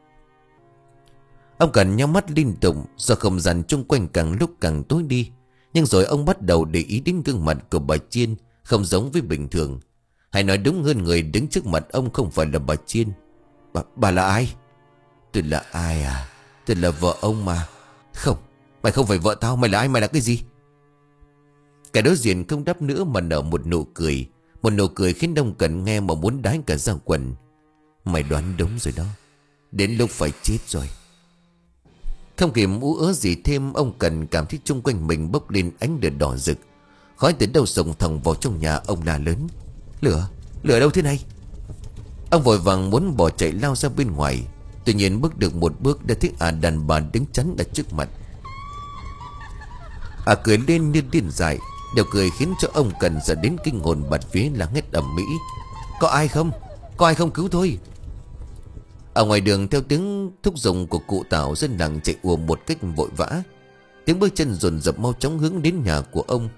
S1: Ông Cần nhắm mắt liên tục, do không gian chung quanh càng lúc càng tối đi. Nhưng rồi ông bắt đầu để ý đến gương mặt của bà Chiên không giống với bình thường. Hay nói đúng hơn, người đứng trước mặt ông không phải là bà Chiên. Bà, bà là ai? Tôi là ai à? Tôi là vợ ông mà. Không, mày không phải vợ tao. Mày là ai? Mày là cái gì? Cả đối diện không đáp nữa mà nở một nụ cười. Một nụ cười khiến ông Cần nghe mà muốn đái cả ra quần. Mày đoán đúng rồi đó. Đến lúc phải chết rồi. Không kịp ú ớ gì thêm, ông Cần cảm thấy chung quanh mình bốc lên ánh lửa đỏ rực. Khói từ đâu xông thẳng vào trong nhà. Ông la lớn: lửa, lửa đâu thế này? Ông vội vàng muốn bỏ chạy lao ra bên ngoài. Tuy nhiên bước được một bước đã thấy à đàn bà đứng chắn ở trước mặt. À cười lên như điên dại. Điều cười khiến cho ông Cần dẫn đến kinh hồn bạt vía, la hét ầm ĩ: có ai không? Có ai không, cứu tôi? Ở ngoài đường, theo tiếng thúc giục của cụ Tảo, dân làng chạy ùa một cách vội vã. Tiếng bước chân dồn dập mau chóng hướng đến nhà của ông.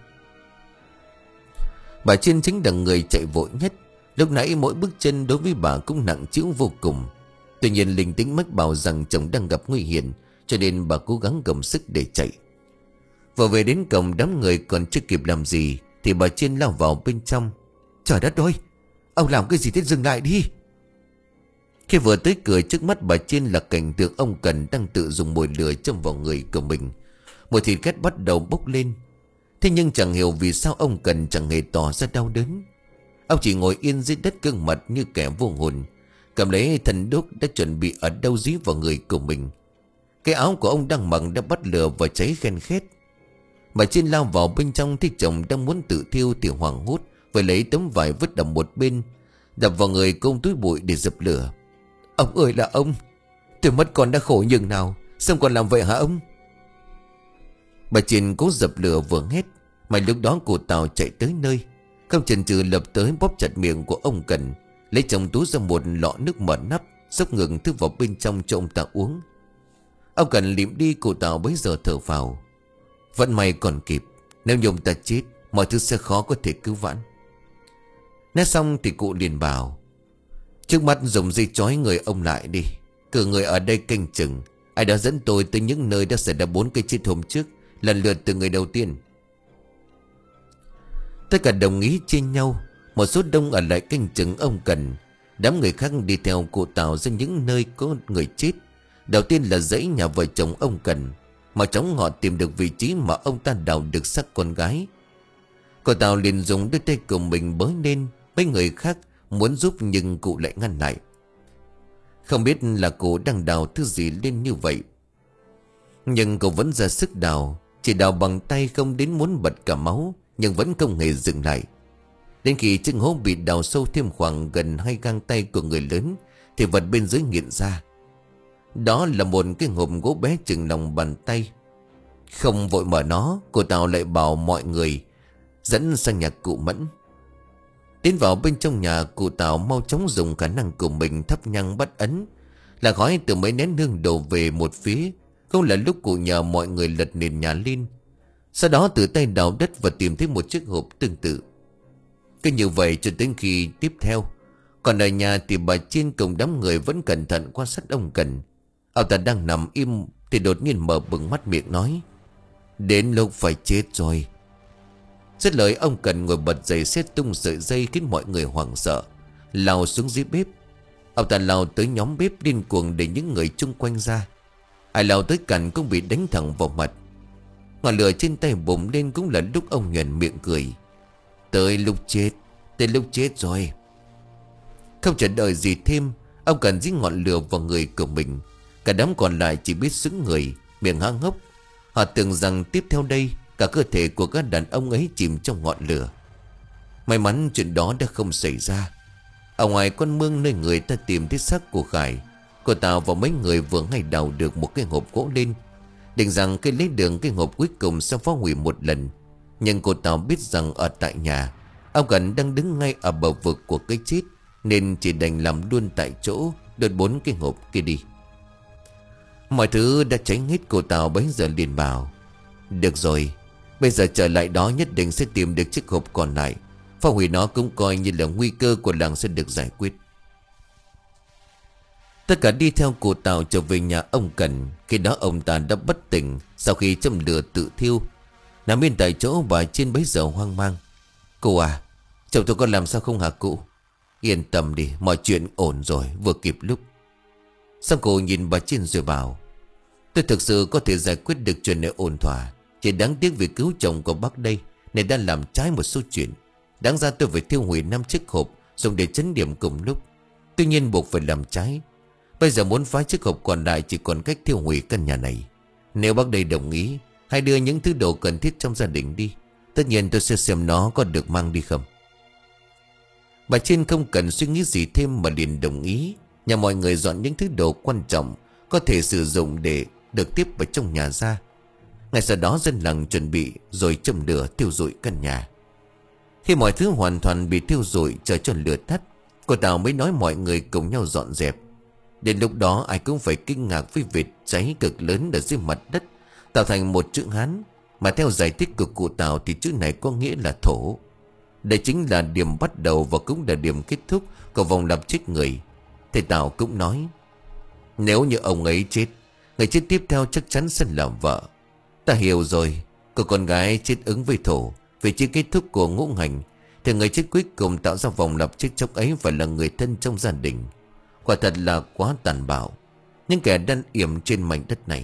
S1: Bà Chiên chính là người chạy vội nhất. Lúc nãy mỗi bước chân đối với bà cũng nặng trĩu vô cùng. Tuy nhiên linh tính mách bảo rằng chồng đang gặp nguy hiểm, cho nên bà cố gắng gồng sức để chạy. Vừa về đến cổng, đám người còn chưa kịp làm gì thì bà Chiên lao vào bên trong. Trời đất ơi, ông làm cái gì thế? Dừng lại đi. Khi vừa tới cửa, trước mắt bà Chiên là cảnh tượng ông Cần đang tự dùng mồi lửa châm vào người của mình. Mùi thịt khét bắt đầu bốc lên. Thế nhưng chẳng hiểu vì sao ông Cần chẳng hề tỏ ra đau đớn. Ông chỉ ngồi yên dưới đất, gương mặt như kẻ vô hồn, cầm lấy thần đốt đã chuẩn bị ở đâu dí vào người của mình. Cái áo của ông đang mặc đã bắt lửa và cháy khen khét. Bà Chiên lao vào bên trong, thấy chồng đang muốn tự thiêu thì hoảng hốt, phải lấy tấm vải vứt ở một bên, đập vào người công túi bụi để dập lửa. Ông ơi là ông, tôi mất con đã khổ nhường nào, sao còn làm vậy hả ông? Bà Chiên cố dập lửa vừa hét, mà lúc đó cụ Tào chạy tới nơi, không chần chừ lập tới bóp chặt miệng của ông Cần, lấy trong túi ra một lọ nước mở nắp, xốc ngừng thứ vào bên trong cho ông ta uống. Ông Cần liệm đi, cụ Tào bấy giờ thở phào. Vẫn may còn kịp, nếu như ông ta chết, mọi thứ sẽ khó có thể cứu vãn. Nói xong thì cụ liền bảo: trước mắt dùng dây trói người ông lại đi, cử người ở đây canh chừng. Ai đó dẫn tôi tới những nơi đã xảy ra bốn cái chết hôm trước, lần lượt từ người đầu tiên. Tất cả đồng ý chia nhau. Một số đông ở lại canh chừng ông Cần. Đám người khác đi theo cụ Tào ra những nơi có người chết. Đầu tiên là dãy nhà vợ chồng ông Cần. Mà chóng họ tìm được vị trí mà ông ta đào được xác con gái. Cụ Tào liền dùng đôi tay của mình bới lên. Mấy người khác muốn giúp nhưng cụ lại ngăn lại. Không biết là cụ đang đào thứ gì lên như vậy, nhưng cậu vẫn ra sức đào. Chỉ đào bằng tay không đến muốn bật cả máu, nhưng vẫn không hề dừng lại. Đến khi chiếc hố bị đào sâu thêm khoảng gần hai gang tay của người lớn thì vật bên dưới hiện ra. Đó là một cái hộp gỗ bé chừng lòng bàn tay. Không vội mở nó, cô Tào lại bảo mọi người dẫn sang nhà cụ Mẫn. Tiến vào bên trong nhà, cụ Tào mau chóng dùng khả năng của mình thắp nhang bắt ấn. Là khói từ mấy nén hương đổ về một phía. Không là lúc cụ nhờ mọi người lật nền nhà lên. Sau đó tự tay đào đất và tìm thấy một chiếc hộp tương tự. Cứ như vậy cho đến khi tiếp theo. Còn ở nhà thì bà Chiên cùng đám người vẫn cẩn thận quan sát ông Cần. Ông ta đang nằm im thì đột nhiên mở bừng mắt miệng nói: "Đến lúc phải chết rồi." Dứt lời, ông Cần ngồi bật dậy, xếp tung sợi dây khiến mọi người hoảng sợ, lao xuống dưới bếp. Ông ta lao tới nhóm bếp điên cuồng để những người chung quanh ra. Ai lao tới cạnh cũng bị đánh thẳng vào mặt. Ngọn lửa trên tay bùng lên cũng là lúc ông nhoẻn miệng cười: "Tới lúc chết, tới lúc chết rồi." Không chờ đợi gì thêm, ông Cần dính ngọn lửa vào người của mình. Cả đám còn lại chỉ biết sững người, miệng há hốc. Họ tưởng rằng tiếp theo đây cả cơ thể của các đàn ông ấy chìm trong ngọn lửa. May mắn chuyện đó đã không xảy ra. Ở ngoài con mương nơi người ta tìm thấy xác của Khải, cô Tào và mấy người vừa ngay đào được một cái hộp gỗ lên, định rằng cái lấy đường cái hộp cuối cùng sẽ phá hủy một lần. Nhưng cô Tào biết rằng ở tại nhà, ông Cần đang đứng ngay ở bờ vực của cái chết, nên chỉ đành làm luôn tại chỗ, đốt bốn cái hộp kia đi. Mọi thứ đã tránh hết, cô Tào bấy giờ liền bảo: "Được rồi, bây giờ trở lại đó nhất định sẽ tìm được chiếc hộp còn lại. Phá hủy nó cũng coi như là nguy cơ của làng sẽ được giải quyết." Tất cả đi theo cô Tào trở về nhà ông Cần. Khi đó ông ta đã bất tỉnh sau khi châm lửa tự thiêu. Nằm bên tại chỗ, bà Chiên bấy giờ hoang mang: "Cô à, chồng tôi có làm sao không hả cụ?" "Yên tâm đi, mọi chuyện ổn rồi, vừa kịp lúc." Xong cô nhìn bà Chiên rồi bảo: "Tôi thực sự có thể giải quyết được chuyện này ổn thỏa. Chỉ đáng tiếc vì cứu chồng của bác đây nên đã làm trái một số chuyện. Đáng ra tôi phải thiêu hủy năm chiếc hộp dùng để chấn điểm cùng lúc. Tuy nhiên buộc phải làm trái. Bây giờ muốn phá chiếc hộp còn lại chỉ còn cách thiêu hủy căn nhà này. Nếu bác đây đồng ý, hãy đưa những thứ đồ cần thiết trong gia đình đi. Tất nhiên tôi sẽ xem nó có được mang đi không." Bà Chiên không cần suy nghĩ gì thêm mà liền đồng ý. Nhà mọi người dọn những thứ đồ quan trọng có thể sử dụng để được tiếp vào trong nhà ra. Ngay sau đó dân làng chuẩn bị rồi châm lửa thiêu rụi căn nhà. Khi mọi thứ hoàn toàn bị thiêu rụi, chờ cho lửa tắt, cô Tào mới nói mọi người cùng nhau dọn dẹp. Đến lúc đó ai cũng phải kinh ngạc với vệt cháy cực lớn ở dưới mặt đất, tạo thành một chữ Hán, mà theo giải thích của cụ Tào thì chữ này có nghĩa là thổ. Đây chính là điểm bắt đầu và cũng là điểm kết thúc của vòng lặp chết người. Thầy Tào cũng nói: "Nếu như ông ấy chết, người chết tiếp theo chắc chắn sẽ là vợ. Ta hiểu rồi, cô con gái chết ứng với thổ, vị trí kết thúc của ngũ hành, thì người chết cuối cùng tạo ra vòng lặp chết chóc ấy phải là người thân trong gia đình. Quả thật là quá tàn bạo, những kẻ đan yểm trên mảnh đất này."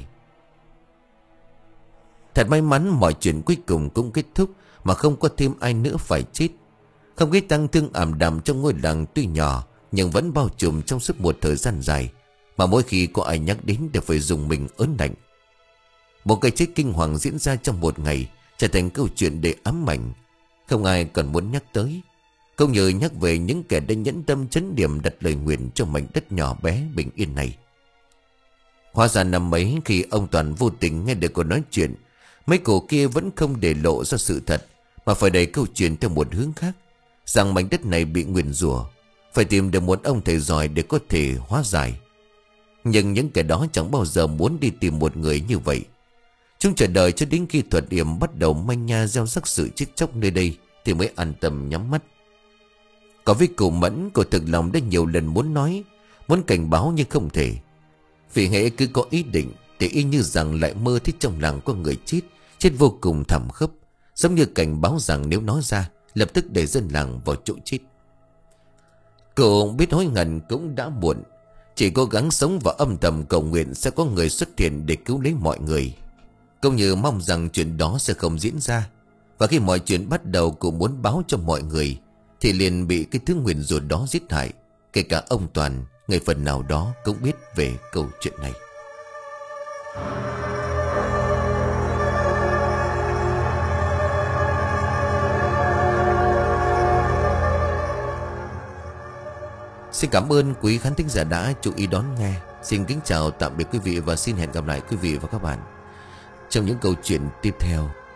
S1: Thật may mắn mọi chuyện cuối cùng cũng kết thúc mà không có thêm ai nữa phải chết. Không khí tang thương ảm đạm trong ngôi làng tuy nhỏ nhưng vẫn bao trùm trong suốt một thời gian dài, mà mỗi khi có ai nhắc đến đều phải dùng mình ớn lạnh. Một cái chết kinh hoàng diễn ra trong một ngày trở thành câu chuyện để ám ảnh, không ai còn muốn nhắc tới. Không như nhắc về những kẻ đã nhẫn tâm chấn điểm đặt lời nguyền cho mảnh đất nhỏ bé bình yên này. Hóa ra năm ấy khi ông Toàn vô tình nghe được cô nói chuyện, mấy cô kia vẫn không để lộ ra sự thật, mà phải đẩy câu chuyện theo một hướng khác, rằng mảnh đất này bị nguyền rủa, phải tìm được một ông thầy giỏi để có thể hóa giải. Nhưng những kẻ đó chẳng bao giờ muốn đi tìm một người như vậy. Chúng chờ đợi cho đến khi thuật yểm bắt đầu manh nha gieo rắc sự chết chóc nơi đây thì mới an tâm nhắm mắt. Có với cụ Mẫn, cô thực lòng đã nhiều lần muốn nói, muốn cảnh báo nhưng không thể. Vì hễ cứ có ý định thì y như rằng lại mơ thấy trong làng có người chết, chết vô cùng thảm khốc, giống như cảnh báo rằng nếu nói ra lập tức để dân làng vào chỗ chết. Cô biết hối hận cũng đã muộn, chỉ cố gắng sống và âm thầm cầu nguyện sẽ có người xuất hiện để cứu lấy mọi người, cũng như mong rằng chuyện đó sẽ không diễn ra. Và khi mọi chuyện bắt đầu, cô muốn báo cho mọi người thì liền bị cái thứ nguyền rủa đó giết hại. Kể cả ông Toàn, người phần nào đó cũng biết về câu chuyện này. Xin cảm ơn quý khán thính giả đã chú ý đón nghe. Xin kính chào tạm biệt quý vị và xin hẹn gặp lại quý vị và các bạn trong những câu chuyện tiếp theo.